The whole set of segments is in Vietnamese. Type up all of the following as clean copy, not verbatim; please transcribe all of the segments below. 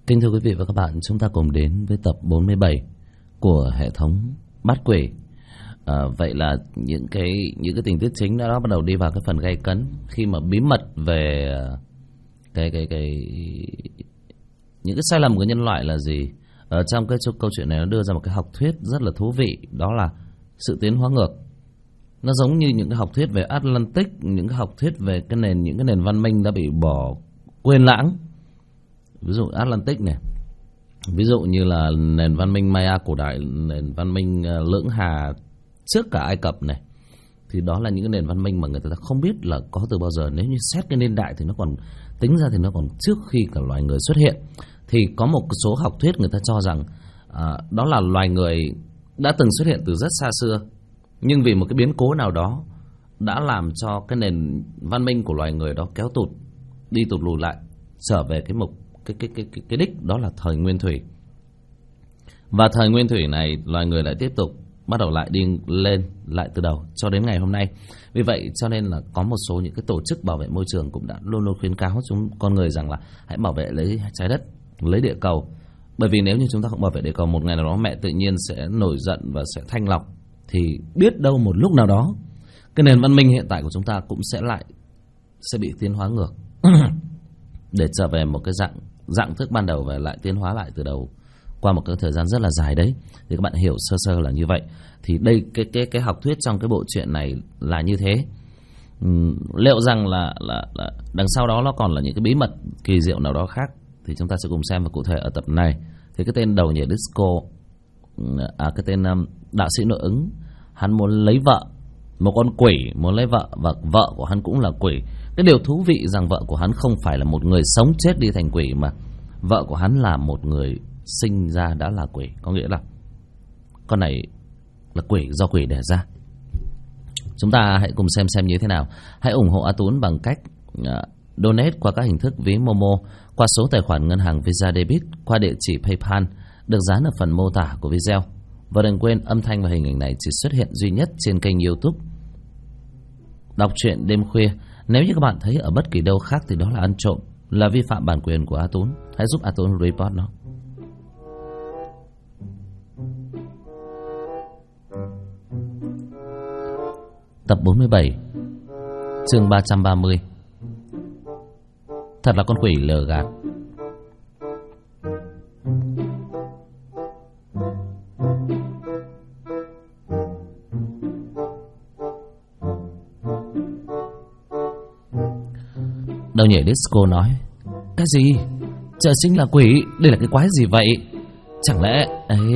Kính thưa quý vị và các bạn, chúng ta cùng đến với tập 47 của hệ thống Bắt Quỷ. Vậy là những cái tình tiết chính đó bắt đầu đi vào cái phần gay cấn khi mà bí mật về những cái sai lầm của nhân loại là gì. Ở trong cái câu chuyện này nó đưa ra một cái học thuyết rất là thú vị, đó là sự tiến hóa ngược. Nó giống như những cái học thuyết về Atlantic, những cái học thuyết về những cái nền văn minh đã bị bỏ quên lãng. Ví dụ Atlantic này, ví dụ như là nền văn minh Maya cổ đại, nền văn minh Lưỡng Hà trước cả Ai Cập này, thì đó là những cái nền văn minh mà người ta không biết là có từ bao giờ. Nếu như xét cái niên đại thì nó còn tính ra thì nó còn trước khi cả loài người xuất hiện. Thì có một số học thuyết người ta cho rằng đó là loài người đã từng xuất hiện từ rất xa xưa, nhưng vì một cái biến cố nào đó đã làm cho cái nền văn minh của loài người đó kéo tụt lùi lại, trở về cái đích đó là thời Nguyên Thủy. Và thời Nguyên Thủy này loài người lại tiếp tục bắt đầu lại đi lên lại từ đầu cho đến ngày hôm nay. Vì vậy cho nên là có một số những cái tổ chức bảo vệ môi trường cũng đã luôn luôn khuyến cáo con người rằng là hãy bảo vệ lấy trái đất, lấy địa cầu. Bởi vì nếu như chúng ta không bảo vệ địa cầu, một ngày nào đó mẹ tự nhiên sẽ nổi giận và sẽ thanh lọc, thì biết đâu một lúc nào đó cái nền văn minh hiện tại của chúng ta cũng sẽ bị tiến hóa ngược để trở về một cái dạng thức ban đầu và lại tiến hóa lại từ đầu qua một cái thời gian rất là dài đấy. Thì các bạn hiểu sơ sơ là như vậy. Thì đây cái học thuyết trong cái bộ truyện này là như thế. Liệu rằng là đằng sau đó nó còn là những cái bí mật kỳ diệu nào đó khác thì chúng ta sẽ cùng xem. Và cụ thể ở tập này thì cái tên đầu nhảy disco, cái tên đạo sĩ nội ứng, hắn muốn lấy vợ, một con quỷ muốn lấy vợ, và vợ của hắn cũng là quỷ. Cái điều thú vị rằng vợ của hắn không phải là một người sống chết đi thành quỷ, mà vợ của hắn là một người sinh ra đã là quỷ. Có nghĩa là con này là quỷ do quỷ đẻ ra. Chúng ta hãy cùng xem như thế nào. Hãy ủng hộ A Tún bằng cách donate qua các hình thức ví Momo, qua số tài khoản ngân hàng Visa Debit, qua địa chỉ PayPal được dán ở phần mô tả của video. Và đừng quên âm thanh và hình ảnh này chỉ xuất hiện duy nhất trên kênh YouTube Đọc Truyện Đêm Khuya. Nếu như các bạn thấy ở bất kỳ đâu khác thì đó là ăn trộm, là vi phạm bản quyền của A Tún. Hãy giúp A Tún report nó. Tập 47, chương 330. Thật là con quỷ lừa gạt. Đầu nhảy disco nói: cái gì? Trời sinh là quỷ? Đây là cái quái gì vậy? Chẳng lẽ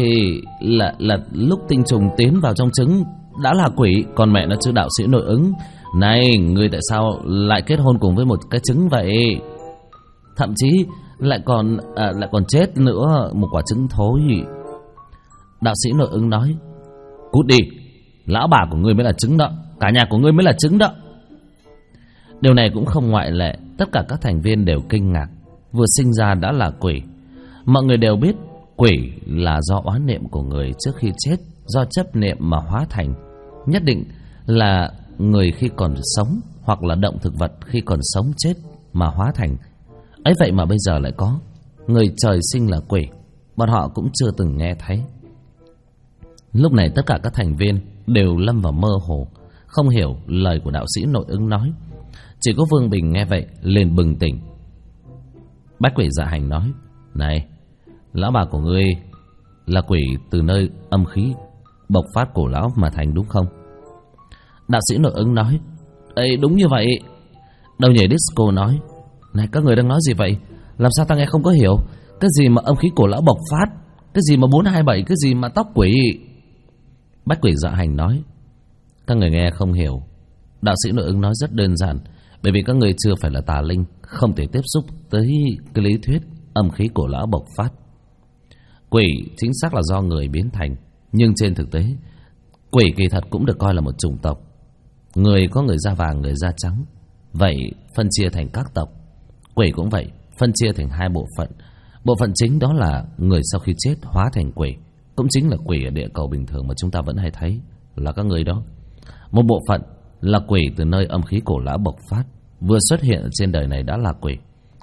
là lúc tinh trùng tiến vào trong trứng đã là quỷ? Còn mẹ nó chứ đạo sĩ nội ứng này, ngươi tại sao lại kết hôn cùng với một cái trứng vậy? Thậm chí lại còn chết nữa, một quả trứng thối. Đạo sĩ nội ứng nói: cút đi, lão bà của ngươi mới là trứng đó, cả nhà của ngươi mới là trứng đó. Điều này cũng không ngoại lệ. Tất cả các thành viên đều kinh ngạc. Vừa sinh ra đã là quỷ. Mọi người đều biết quỷ là do oán niệm của người trước khi chết, do chấp niệm mà hóa thành. Nhất định là người khi còn sống, hoặc là động thực vật khi còn sống chết mà hóa thành. Ấy vậy mà bây giờ lại có người trời sinh là quỷ. Bọn họ cũng chưa từng nghe thấy. Lúc này tất cả các thành viên đều lâm vào mơ hồ, không hiểu lời của đạo sĩ nội ứng nói. Chỉ có Vương Bình nghe vậy liền bừng tỉnh. Bách Quỷ Dạ Hành nói: này, lão bà của ngươi là quỷ từ nơi âm khí bộc phát cổ lão mà thành đúng không? Đạo sĩ nội ứng nói: ấy, đúng như vậy. Đầu nhảy disco nói: này, các người đang nói gì vậy? Làm sao ta nghe không có hiểu? Cái gì mà âm khí cổ lão bộc phát? Cái gì mà 427? Cái gì mà tóc quỷ? Bách Quỷ Dạ Hành nói: các người nghe không hiểu. Đạo sĩ nội ứng nói rất đơn giản. Bởi vì các người chưa phải là tà linh, không thể tiếp xúc tới cái lý thuyết âm khí cổ lão bộc phát. Quỷ chính xác là do người biến thành, nhưng trên thực tế quỷ kỳ thật cũng được coi là một chủng tộc. Người có người da vàng, người da trắng, vậy phân chia thành các tộc. Quỷ cũng vậy, phân chia thành hai bộ phận. Bộ phận chính đó là người sau khi chết hóa thành quỷ, cũng chính là quỷ ở địa cầu bình thường mà chúng ta vẫn hay thấy, là các người đó. Một bộ phận là quỷ từ nơi âm khí cổ lão bộc phát, vừa xuất hiện ở trên đời này đã là quỷ.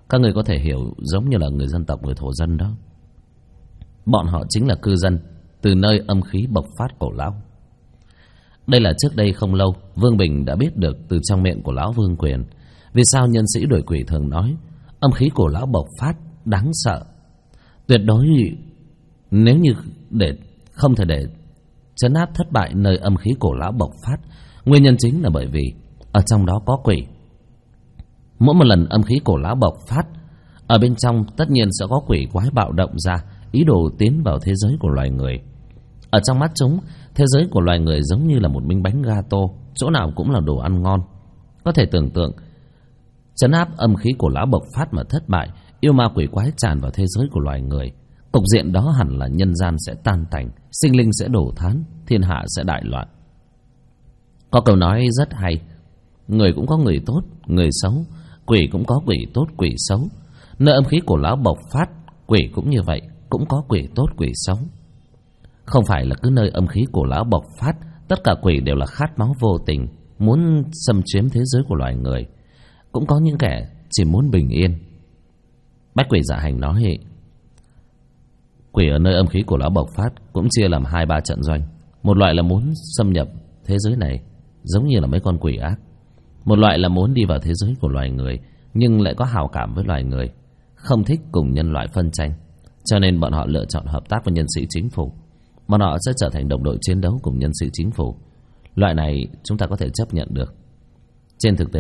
Các người có thể hiểu giống như là người dân tộc, người thổ dân đó. Bọn họ chính là cư dân từ nơi âm khí bộc phát cổ lão. Đây là trước đây không lâu Vương Bình đã biết được từ trong miệng của lão Vương Quyền vì sao nhân sĩ đuổi quỷ thường nói âm khí cổ lão bộc phát đáng sợ. Tuyệt đối nếu như không thể để trấn áp thất bại nơi âm khí cổ lão bộc phát, nguyên nhân chính là bởi vì ở trong đó có quỷ. Mỗi một lần âm khí cổ lão bộc phát, ở bên trong tất nhiên sẽ có quỷ quái bạo động ra, ý đồ tiến vào thế giới của loài người. Ở trong mắt chúng, thế giới của loài người giống như là một miếng bánh gato, chỗ nào cũng là đồ ăn ngon. Có thể tưởng tượng, trấn áp âm khí cổ lão bộc phát mà thất bại, yêu ma quỷ quái tràn vào thế giới của loài người, cục diện đó hẳn là nhân gian sẽ tan tành, sinh linh sẽ đổ thán, thiên hạ sẽ đại loạn. Có câu nói rất hay, người cũng có người tốt, người xấu, quỷ cũng có quỷ tốt, quỷ xấu. Nơi âm khí cổ lão bộc phát, quỷ cũng như vậy, cũng có quỷ tốt, quỷ xấu. Không phải là cứ nơi âm khí cổ lão bộc phát, tất cả quỷ đều là khát máu vô tình, muốn xâm chiếm thế giới của loài người. Cũng có những kẻ chỉ muốn bình yên. Bách Quỷ Dạ Hành nói, quỷ ở nơi âm khí cổ lão bộc phát cũng chia làm 2-3 trận doanh. Một loại là muốn xâm nhập thế giới này, giống như là mấy con quỷ ác. Một loại là muốn đi vào thế giới của loài người, nhưng lại có hảo cảm với loài người, không thích cùng nhân loại phân tranh. Cho nên bọn họ lựa chọn hợp tác với nhân sĩ chính phủ. Bọn họ sẽ trở thành đồng đội chiến đấu cùng nhân sĩ chính phủ. Loại này chúng ta có thể chấp nhận được. Trên thực tế,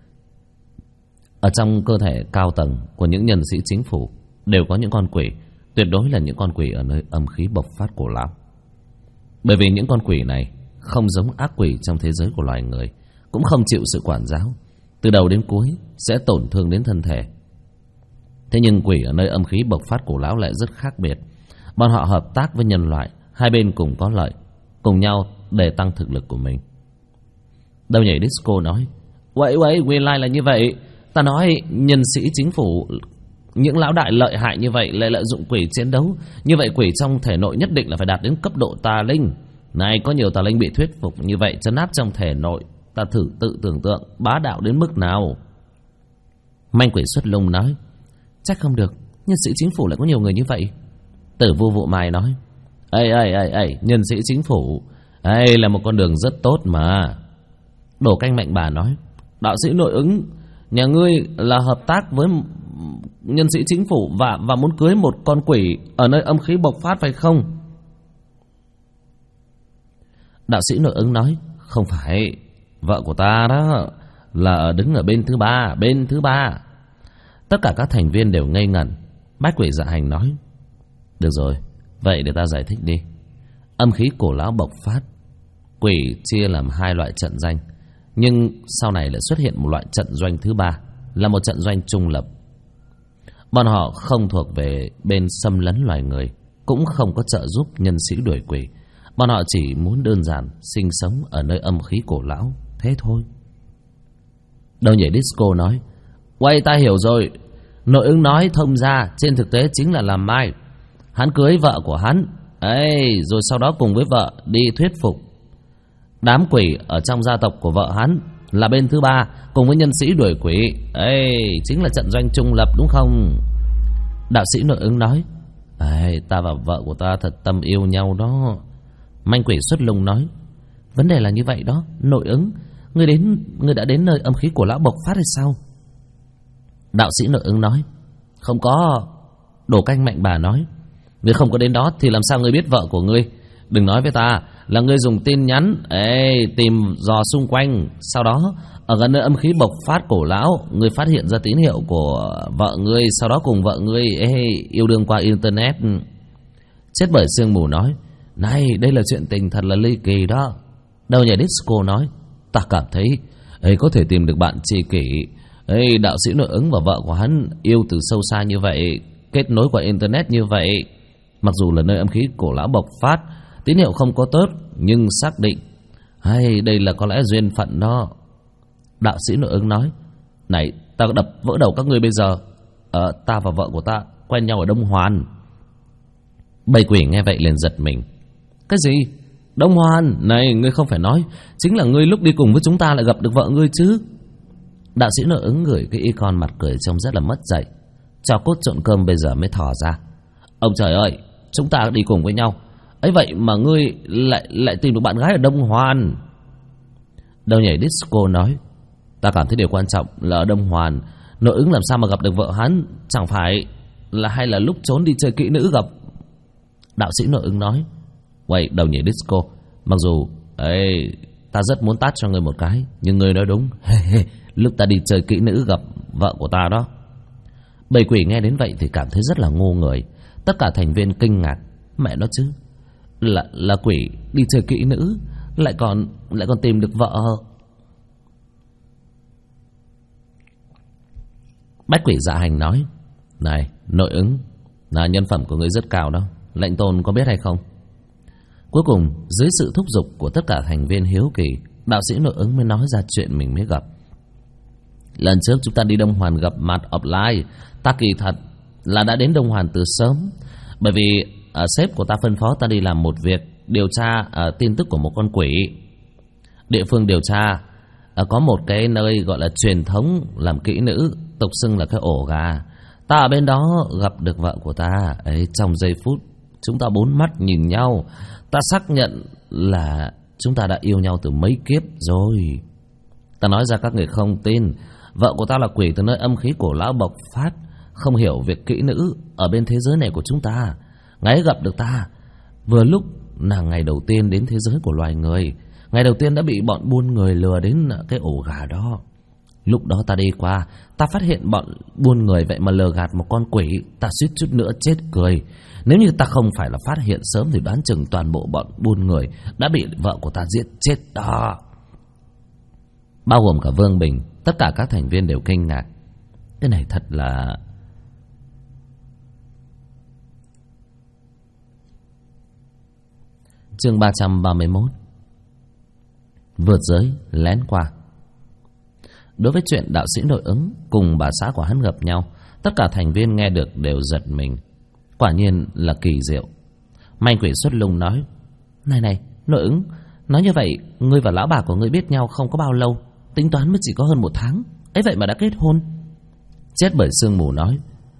ở trong cơ thể cao tầng của những nhân sĩ chính phủ đều có những con quỷ, tuyệt đối là những con quỷ ở nơi âm khí bộc phát cổ lão. Bởi vì những con quỷ này không giống ác quỷ trong thế giới của loài người, cũng không chịu sự quản giáo, từ đầu đến cuối sẽ tổn thương đến thân thể. Thế nhưng quỷ ở nơi âm khí bộc phát cổ lão lại rất khác biệt. Bọn họ hợp tác với nhân loại, hai bên cùng có lợi, cùng nhau để tăng thực lực của mình. Đâu Nhảy Disco nói, Vậy nguyên lai là như vậy. Ta nói nhân sĩ chính phủ, những lão đại lợi hại như vậy lại lợi dụng quỷ chiến đấu. Như vậy quỷ trong thể nội nhất định là phải đạt đến cấp độ tà linh. Này có nhiều tà linh bị thuyết phục như vậy trấn áp trong thể nội, ta thử tự tưởng tượng bá đạo đến mức nào. Manh Quỷ Xuất Lung nói, chắc không được, nhân sĩ chính phủ lại có nhiều người như vậy. Tử Vu Vụ Mai nói, Ê, nhân sĩ chính phủ là một con đường rất tốt mà. Đổ Canh Mạnh Bà nói, đạo sĩ Nội Ứng, nhà ngươi là hợp tác với nhân sĩ chính phủ và muốn cưới một con quỷ ở nơi âm khí bộc phát phải không? Đạo sĩ Nội Ứng nói, không phải, vợ của ta đó là đứng ở bên thứ ba. Tất cả các thành viên đều ngây ngẩn. Bách Quỷ Dạ Hành nói, được rồi, vậy để ta giải thích đi. Âm khí cổ lão bộc phát, quỷ chia làm 2 loại trận danh, nhưng sau này lại xuất hiện một loại trận doanh thứ 3, là một trận doanh trung lập. Bọn họ không thuộc về bên xâm lấn loài người, cũng không có trợ giúp nhân sĩ đuổi quỷ. Bọn họ chỉ muốn đơn giản sinh sống ở nơi âm khí cổ lão, thế thôi. Đâu Nhảy Disco nói, Quay ta hiểu rồi. Nội Ứng nói thông ra, trên thực tế chính là làm mai. Hắn cưới vợ của hắn, rồi sau đó cùng với vợ đi thuyết phục đám quỷ ở trong gia tộc của vợ hắn, là bên thứ 3 cùng với nhân sĩ đuổi quỷ. Chính là trận doanh trung lập đúng không? Đạo sĩ Nội Ứng nói, ta và vợ của ta thật tâm yêu nhau đó. Manh Quỷ Xuất Lung nói, vấn đề là như vậy đó. Nội Ứng, ngươi đã đến nơi âm khí của lão bộc phát hay sao? Đạo sĩ Nội Ứng nói, không có. Đổ Canh Mạnh Bà nói, ngươi không có đến đó thì làm sao ngươi biết vợ của ngươi? Đừng nói với ta là ngươi dùng tin nhắn tìm dò xung quanh, sau đó ở gần nơi âm khí bộc phát cổ lão, ngươi phát hiện ra tín hiệu của vợ ngươi, sau đó cùng vợ ngươi yêu đương qua internet. Chết Bởi Sương Mù nói, này đây là chuyện tình thật là ly kỳ đó. Đâu Nhảy Disco nói, ta cảm thấy có thể tìm được bạn tri kỷ. Đạo sĩ Nội Ứng và vợ của hắn yêu từ sâu xa như vậy, kết nối qua internet như vậy, mặc dù là nơi âm khí cổ lão bộc phát, tín hiệu không có tốt, nhưng xác định đây là có lẽ duyên phận đó. Đạo sĩ Nội Ứng nói, này ta đập vỡ đầu các ngươi bây giờ. Ta và vợ của ta quen nhau ở Đông Hoàn. Bầy quỷ nghe vậy liền giật mình. Cái gì? Đông Hoàn? Này ngươi không phải nói chính là ngươi lúc đi cùng với chúng ta lại gặp được vợ ngươi chứ? Đạo sĩ nội ứng gửi cái icon mặt cười trông rất là mất dạy. Cho cốt trộn cơm bây giờ mới thò ra. Ông trời ơi, chúng ta đi cùng với nhau. Ấy vậy mà ngươi lại tìm được bạn gái ở Đông Hoàn. Đầu nhảy disco nói, ta cảm thấy điều quan trọng là ở Đông Hoàn nội ứng làm sao mà gặp được vợ hắn, chẳng phải là hay là lúc trốn đi chơi kỹ nữ gặp. Đạo sĩ nội ứng nói, vậy đầu nhảy disco, mặc dù ta rất muốn tát cho ngươi một cái, nhưng ngươi nói đúng. Lúc ta đi chơi kỹ nữ gặp vợ của ta đó. Bầy quỷ nghe đến vậy thì cảm thấy rất là ngu người. Tất cả thành viên kinh ngạc. Mẹ nó chứ, là quỷ đi chơi kỹ nữ lại còn tìm được vợ. Bách quỷ dạ hành nói, này nội ứng, là nhân phẩm của ngươi rất cao đó, lệnh tôn có biết hay không? Cuối cùng dưới sự thúc giục của tất cả thành viên hiếu kỳ, đạo sĩ nội ứng mới nói ra chuyện mình mới gặp. Lần trước chúng ta đi Đông Hoàn gặp mặt offline, ta kỳ thật là đã đến Đông Hoàn từ sớm, bởi vì sếp của ta phân phó ta đi làm một việc, điều tra tin tức của một con quỷ. Địa phương điều tra có một cái nơi gọi là truyền thống làm kỹ nữ, tục xưng là cái ổ gà. Ta ở bên đó gặp được vợ của ta. Trong giây phút chúng ta bốn mắt nhìn nhau, ta xác nhận là chúng ta đã yêu nhau từ mấy kiếp rồi. Ta nói ra các người không tin. Vợ của ta là quỷ từ nơi âm khí cổ lão bộc phát, không hiểu việc kỹ nữ ở bên thế giới này của chúng ta. Ngày gặp được ta, vừa lúc là ngày đầu tiên đến thế giới của loài người, ngày đầu tiên đã bị bọn buôn người lừa đến cái ổ gà đó. Lúc đó ta đi qua, ta phát hiện bọn buôn người vậy mà lừa gạt một con quỷ, ta suýt chút nữa chết cười. Nếu như ta không phải là phát hiện sớm thì đoán chừng toàn bộ bọn buôn người đã bị vợ của ta giết chết đó. Bao gồm cả Vương Bình, tất cả các thành viên đều kinh ngạc. Cái này thật là... Chương 331. Vượt giới lén qua. Đối với chuyện đạo sĩ nội ứng cùng bà xã của hắn gặp nhau, tất cả thành viên nghe được đều giật mình. Quả nhiên là kỳ diệu. Manh quỷ xuất lung nói, Này nội ứng, nói như vậy ngươi và lão bà của ngươi biết nhau không có bao lâu, tính toán mới chỉ có hơn 1 tháng, ấy vậy mà đã kết hôn. Chết bởi sương mù nói,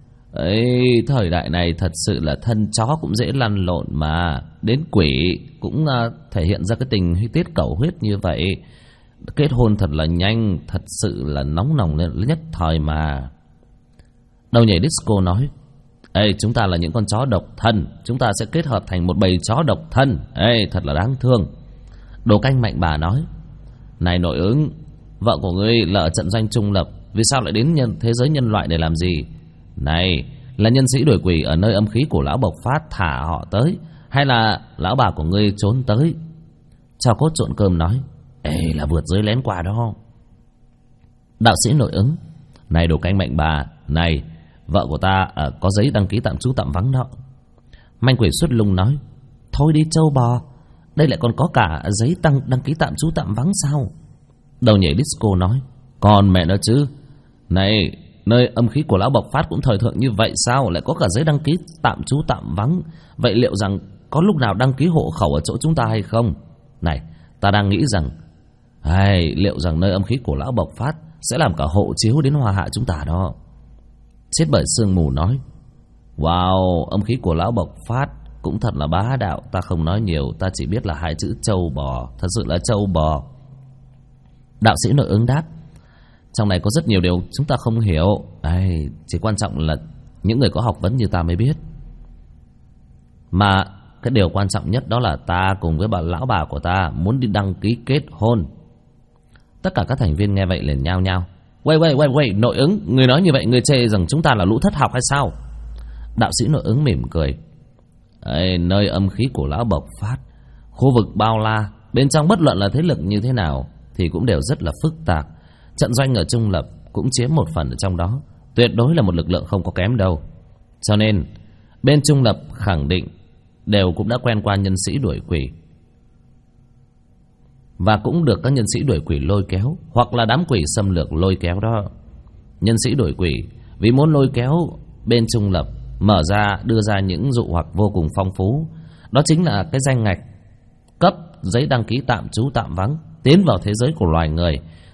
thời đại này thật sự là thân chó cũng dễ lăn lộn mà, đến quỷ cũng thể hiện ra cái tình tiết cầu huyết như vậy. Kết hôn thật là nhanh, thật sự là nóng nòng nhất thời mà. Đầu nhảy disco nói, chúng ta là những con chó độc thân, chúng ta sẽ kết hợp thành một bầy chó độc thân. Thật là đáng thương. Đồ canh mạnh bà nói, này nội ứng, vợ của ngươi là ở trận doanh trung lập, vì sao lại đến thế giới nhân loại để làm gì? Này, là nhân sĩ đuổi quỷ ở nơi âm khí của lão bộc phát thả họ tới, hay là lão bà của ngươi trốn tới? Cho cốt trộn cơm nói, là vượt giới lén qua đó. Đạo sĩ nội ứng, này đồ canh mạnh bà, này vợ của ta có giấy đăng ký tạm trú tạm vắng đó. Manh quỷ xuất lung nói, thôi đi châu bò, đây lại còn có cả giấy đăng ký tạm trú tạm vắng sao? Đầu nhảy disco nói, còn mẹ nó chứ, này nơi âm khí của lão bộc phát cũng thời thượng như vậy sao lại có cả giấy đăng ký tạm trú tạm vắng? Vậy liệu rằng có lúc nào đăng ký hộ khẩu ở chỗ chúng ta hay không? Này, ta đang nghĩ rằng liệu rằng nơi âm khí của lão bộc phát sẽ làm cả hộ chiếu đến Hoa Hạ chúng ta đó. Chết bởi sương mù nói, wow, âm khí của lão bộc phát cũng thật là bá đạo. Ta không nói nhiều, ta chỉ biết là 2 chữ châu bò, thật sự là châu bò. Đạo sĩ nội ứng đáp, trong này có rất nhiều điều chúng ta không hiểu, chỉ quan trọng là những người có học vấn như ta mới biết. Mà cái điều quan trọng nhất đó là ta cùng với lão bà của ta muốn đi đăng ký kết hôn. Tất cả các thành viên nghe vậy liền nhao nhao, Wait, nội ứng, người nói như vậy người chê rằng chúng ta là lũ thất học hay sao? Đạo sĩ nội ứng mỉm cười, nơi âm khí của lão bộc phát, khu vực bao la, bên trong bất luận là thế lực như thế nào thì cũng đều rất là phức tạp. Trận doanh ở trung lập cũng chiếm một phần ở trong đó, tuyệt đối là một lực lượng không có kém đâu. Cho nên bên trung lập khẳng định đều cũng đã quen qua nhân sĩ đuổi quỷ, và cũng được các nhân sĩ đuổi quỷ lôi kéo, hoặc là đám quỷ xâm lược lôi kéo đó. Nhân sĩ đuổi quỷ vì muốn lôi kéo bên trung lập đưa ra những dụ hoặc vô cùng phong phú. Đó chính là cái danh ngạch cấp giấy đăng ký tạm trú tạm vắng, tiến vào thế giới của loài người.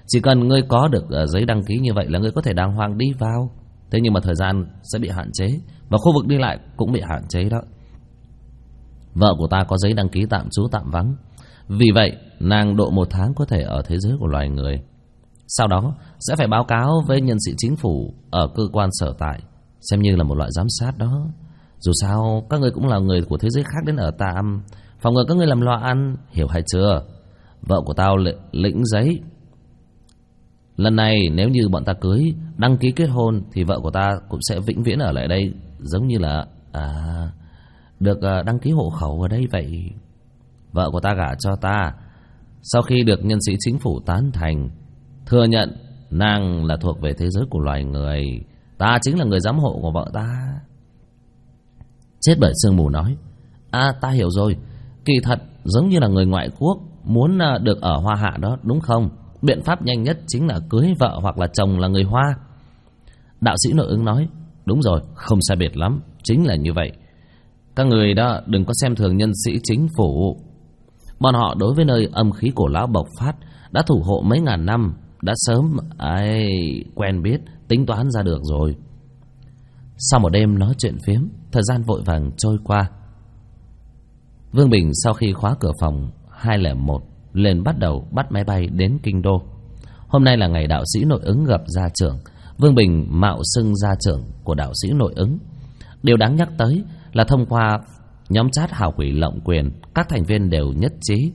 Chỉ cần ngươi có được giấy đăng ký như vậy là ngươi có thể đàng hoàng đi vào. Thế nhưng mà thời gian sẽ bị hạn chế, và khu vực đi lại cũng bị hạn chế đó. Vợ của ta có giấy đăng ký tạm trú tạm vắng, vì vậy nàng độ 1 tháng có thể ở thế giới của loài người. Sau đó sẽ phải báo cáo với nhân sĩ chính phủ ở cơ quan sở tại, xem như là một loại giám sát đó. Dù sao các ngươi cũng là người của thế giới khác đến ở tạm, phòng ngừa các ngươi làm loạn, hiểu hay chưa? Vợ của tao lĩnh giấy. Lần này nếu như bọn ta cưới, đăng ký kết hôn, thì vợ của ta cũng sẽ vĩnh viễn ở lại đây, giống như là được đăng ký hộ khẩu ở đây vậy. Vợ của ta gả cho ta sau khi được nhân sĩ chính phủ tán thành, thừa nhận nàng là thuộc về thế giới của loài người. Ta chính là người giám hộ của vợ ta. Chết bởi sương mù nói: ta hiểu rồi. Kỳ thật giống như là người ngoại quốc muốn được ở Hoa Hạ đó, đúng không? Biện pháp nhanh nhất chính là cưới vợ hoặc là chồng là người Hoa. Đạo sĩ nội ứng nói: đúng rồi, không sai biệt lắm, chính là như vậy. Các người đó đừng có xem thường nhân sĩ chính phủ. Bọn họ đối với nơi âm khí cổ lão bộc phát đã thủ hộ mấy ngàn năm, đã sớm quen biết, tính toán ra được rồi. Sau một đêm nói chuyện phiếm, thời gian vội vàng trôi qua. Vương Bình sau khi khóa cửa phòng 201 liền bắt đầu bắt máy bay đến kinh đô. Hôm nay là ngày đạo sĩ nội ứng gặp gia trưởng. Vương Bình mạo xưng gia trưởng của đạo sĩ nội ứng. Điều đáng nhắc tới là thông qua nhóm chat hào quỷ lộng quyền, các thành viên đều nhất trí.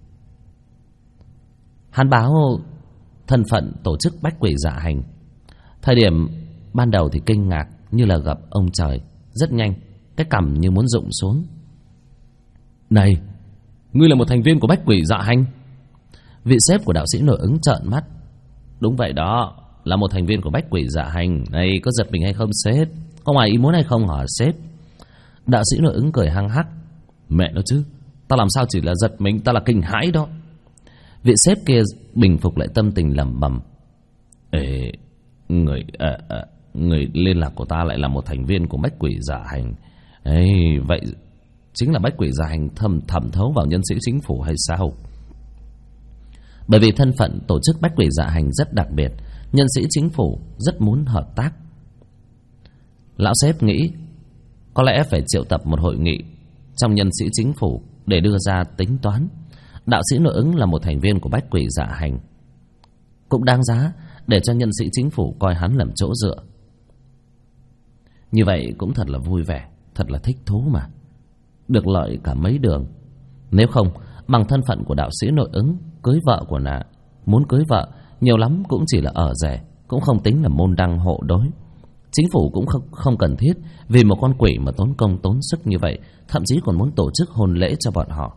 Hắn báo thân phận tổ chức bách quỷ dạ hành. Thời điểm ban đầu thì kinh ngạc như là gặp ông trời. Rất nhanh cái cằm như muốn rụng xuống. Này, ngươi là một thành viên của bách quỷ dạ hành? Vị sếp của đạo sĩ nội ứng trợn mắt. Đúng vậy đó, là một thành viên của bách quỷ dạ hành. Này, có giật mình hay không sếp? Có ngoài ý muốn hay không hả sếp? Đạo sĩ nội ứng cười hăng hắc. Mẹ nó chứ, ta làm sao chỉ là giật mình, ta là kinh hãi đó. Vị sếp kia bình phục lại tâm tình lẩm bẩm. Người liên lạc của ta lại là một thành viên của bách quỷ dạ hành. Vậy chính là bách quỷ dạ hành thẩm thấu vào nhân sĩ chính phủ hay sao? Bởi vì thân phận tổ chức bách quỷ dạ hành rất đặc biệt, nhân sĩ chính phủ rất muốn hợp tác. Lão sếp nghĩ có lẽ phải triệu tập một hội nghị trong nhân sĩ chính phủ để đưa ra tính toán. Đạo sĩ nội ứng là một thành viên của bách quỷ dạ hành, cũng đáng giá để cho nhân sĩ chính phủ coi hắn làm chỗ dựa. Như vậy cũng thật là vui vẻ, thật là thích thú mà, được lợi cả mấy đường. Nếu không, bằng thân phận của đạo sĩ nội ứng, cưới vợ của nàng, muốn cưới vợ nhiều lắm cũng chỉ là ở rẻ, cũng không tính là môn đăng hộ đối. Chính phủ cũng không cần thiết vì một con quỷ mà tốn công tốn sức như vậy, thậm chí còn muốn tổ chức hôn lễ cho bọn họ.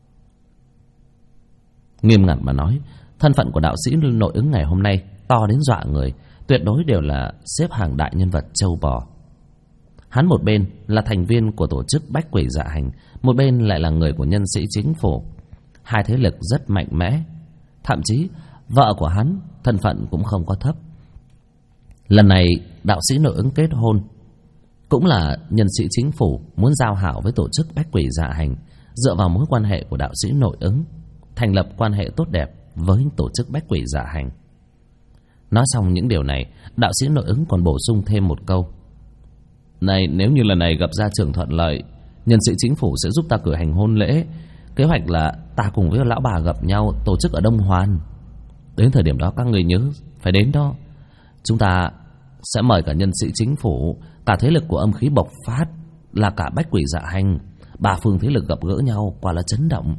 Nghiêm ngặt mà nói, thân phận của đạo sĩ nội ứng ngày hôm nay to đến dọa người, tuyệt đối đều là xếp hàng đại nhân vật châu bò. Hắn một bên là thành viên của tổ chức bách quỷ dạ hành, một bên lại là người của nhân sĩ chính phủ. Hai thế lực rất mạnh mẽ. Thậm chí vợ của hắn thân phận cũng không có thấp. Lần này đạo sĩ nội ứng kết hôn cũng là nhân sĩ chính phủ muốn giao hảo với tổ chức bách quỷ dạ hành, dựa vào mối quan hệ của đạo sĩ nội ứng thành lập quan hệ tốt đẹp với tổ chức bách quỷ dạ hành. Nói xong những điều này, đạo sĩ nội ứng còn bổ sung thêm một câu. Này, nếu như lần này gặp gia trưởng thuận lợi, nhân sĩ chính phủ sẽ giúp ta cử hành hôn lễ. Kế hoạch là ta cùng với lão bà gặp nhau tổ chức ở Đông Hoàn. Đến thời điểm đó các người nhớ phải đến đó. Chúng ta sẽ mời cả nhân sĩ chính phủ, cả thế lực của âm khí bộc phát, là cả bách quỷ dạ hành. 3 phương thế lực gặp gỡ nhau, quả là chấn động.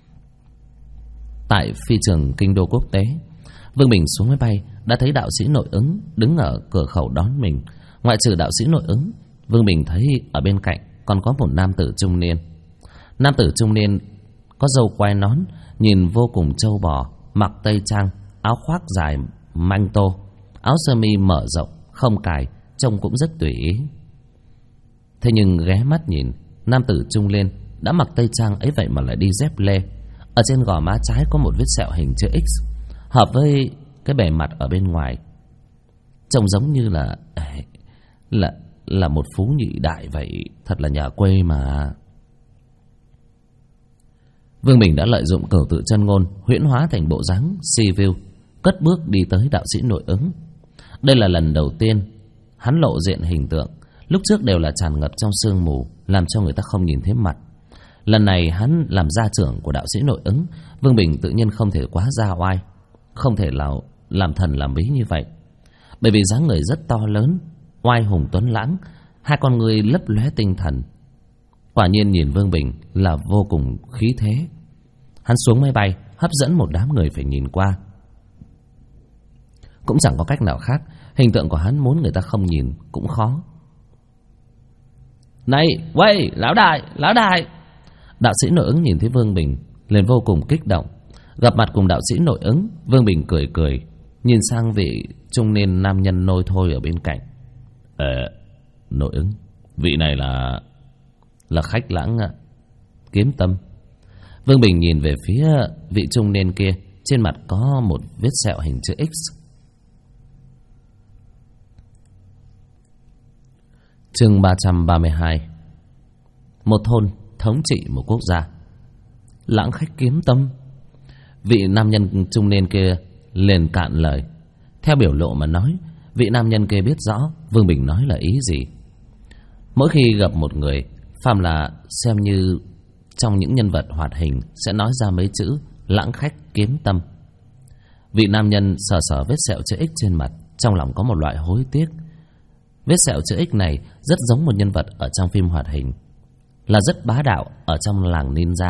Tại phi trường kinh đô quốc tế, Vương Bình xuống máy bay đã thấy đạo sĩ nội ứng đứng ở cửa khẩu đón mình. Ngoại trừ đạo sĩ nội ứng, Vương Bình thấy ở bên cạnh còn có một nam tử trung niên. Nam tử trung niên có râu quai nón, nhìn vô cùng trâu bò, mặc tây trang, áo khoác dài manh tô, áo sơ mi mở rộng không cài, trông cũng rất tùy ý. Thế nhưng ghé mắt nhìn, nam tử trung niên đã mặc tây trang ấy vậy mà lại đi dép lê. Ở trên gò má trái có một vết sẹo hình chữ X, hợp với cái bề mặt ở bên ngoài, trông giống như là một phú nhị đại vậy, thật là nhà quê mà. Vương Bình đã lợi dụng cửu tự chân ngôn huyễn hóa thành bộ dáng si vu, cất bước đi tới đạo sĩ Nội Ứng. Đây là lần đầu tiên hắn lộ diện hình tượng. Lúc trước đều là tràn ngập trong sương mù, làm cho người ta không nhìn thấy mặt. Lần này hắn làm gia trưởng của đạo sĩ Nội Ứng, Vương Bình tự nhiên không thể quá ra oai, không thể làm thần làm bí như vậy. Bởi vì dáng người rất to lớn, oai hùng tuấn lãng, hai con người lấp lóe tinh thần. Quả nhiên nhìn Vương Bình là vô cùng khí thế. Hắn xuống máy bay, hấp dẫn một đám người phải nhìn qua. Cũng chẳng có cách nào khác, hình tượng của hắn muốn người ta không nhìn cũng khó. Này, quay, lão đại! Đạo sĩ Nội Ứng nhìn thấy Vương Bình liền vô cùng kích động. Gặp mặt cùng đạo sĩ Nội Ứng, Vương Bình cười cười, nhìn sang vị trung niên nam nhân nôi thôi ở bên cạnh. Nội Ứng, vị này là khách lãng Kiếm Tâm. Vương Bình nhìn về phía vị trung niên kia, trên mặt có một vết sẹo hình chữ X. Chương 332. Một thôn thống trị một quốc gia. Lãng khách Kiếm Tâm. Vị nam nhân trung niên kia liền cạn lời. Theo biểu lộ mà nói, vị nam nhân kia biết rõ Vương Bình nói là ý gì. Mỗi khi gặp một người, phàm là xem như trong những nhân vật hoạt hình, sẽ nói ra mấy chữ lãng khách Kiếm Tâm. Vị nam nhân sờ sờ vết sẹo chữ X trên mặt, trong lòng có một loại hối tiếc. Vết sẹo chữ X này rất giống một nhân vật ở trong phim hoạt hình, là rất bá đạo ở trong làng ninja.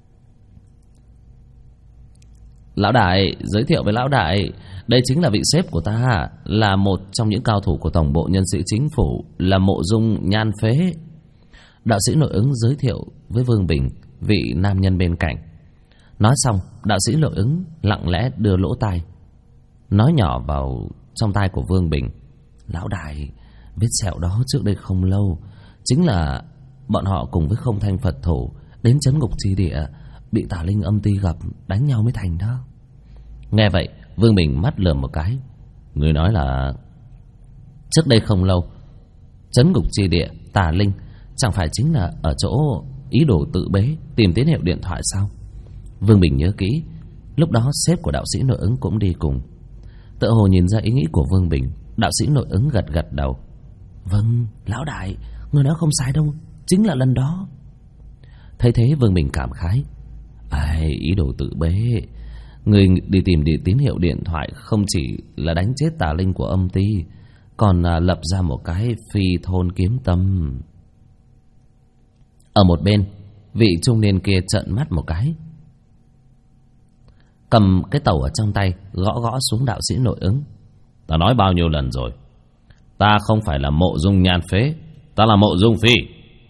Lão đại, giới thiệu với lão đại, đây chính là vị sếp của ta, là một trong những cao thủ của tổng bộ nhân sĩ chính phủ, là Mộ Dung Nhan Phế. Đạo sĩ Nội Ứng giới thiệu với Vương Bình vị nam nhân bên cạnh. Nói xong, đạo sĩ Nội Ứng lặng lẽ đưa lỗ tai, nói nhỏ vào trong tai của Vương Bình. Lão đại, vết sẹo đó trước đây không lâu chính là bọn họ cùng với Không Thanh Phật thủ đến trấn ngục chi địa, bị Tà Linh âm ti gặp, đánh nhau mới thành đó. Nghe vậy, Vương Bình mắt lườm một cái. Người nói là trước đây không lâu trấn ngục chi địa Tà Linh chẳng phải chính là ở chỗ ý đồ tự bế tìm tín hiệu điện thoại sao? Vương Bình nhớ kỹ, lúc đó sếp của đạo sĩ Nội Ứng cũng đi cùng. Tựa hồ nhìn ra ý nghĩ của Vương Bình, đạo sĩ Nội Ứng gật gật đầu. Vâng, lão đại, người nói không sai đâu, chính là lần đó. Thấy thế Vương Bình cảm khái. Ai, ý đồ tự bế, người đi tìm tín hiệu điện thoại không chỉ là đánh chết Tà Linh của âm ty, còn lập ra một cái phi thôn Kiếm Tâm. Ở một bên, vị trung niên kia trợn mắt một cái, cầm cái tàu ở trong tay gõ gõ xuống đạo sĩ Nội Ứng. Ta nói bao nhiêu lần rồi, ta không phải là Mộ Dung Nhan Phế, ta là Mộ Dung Phi.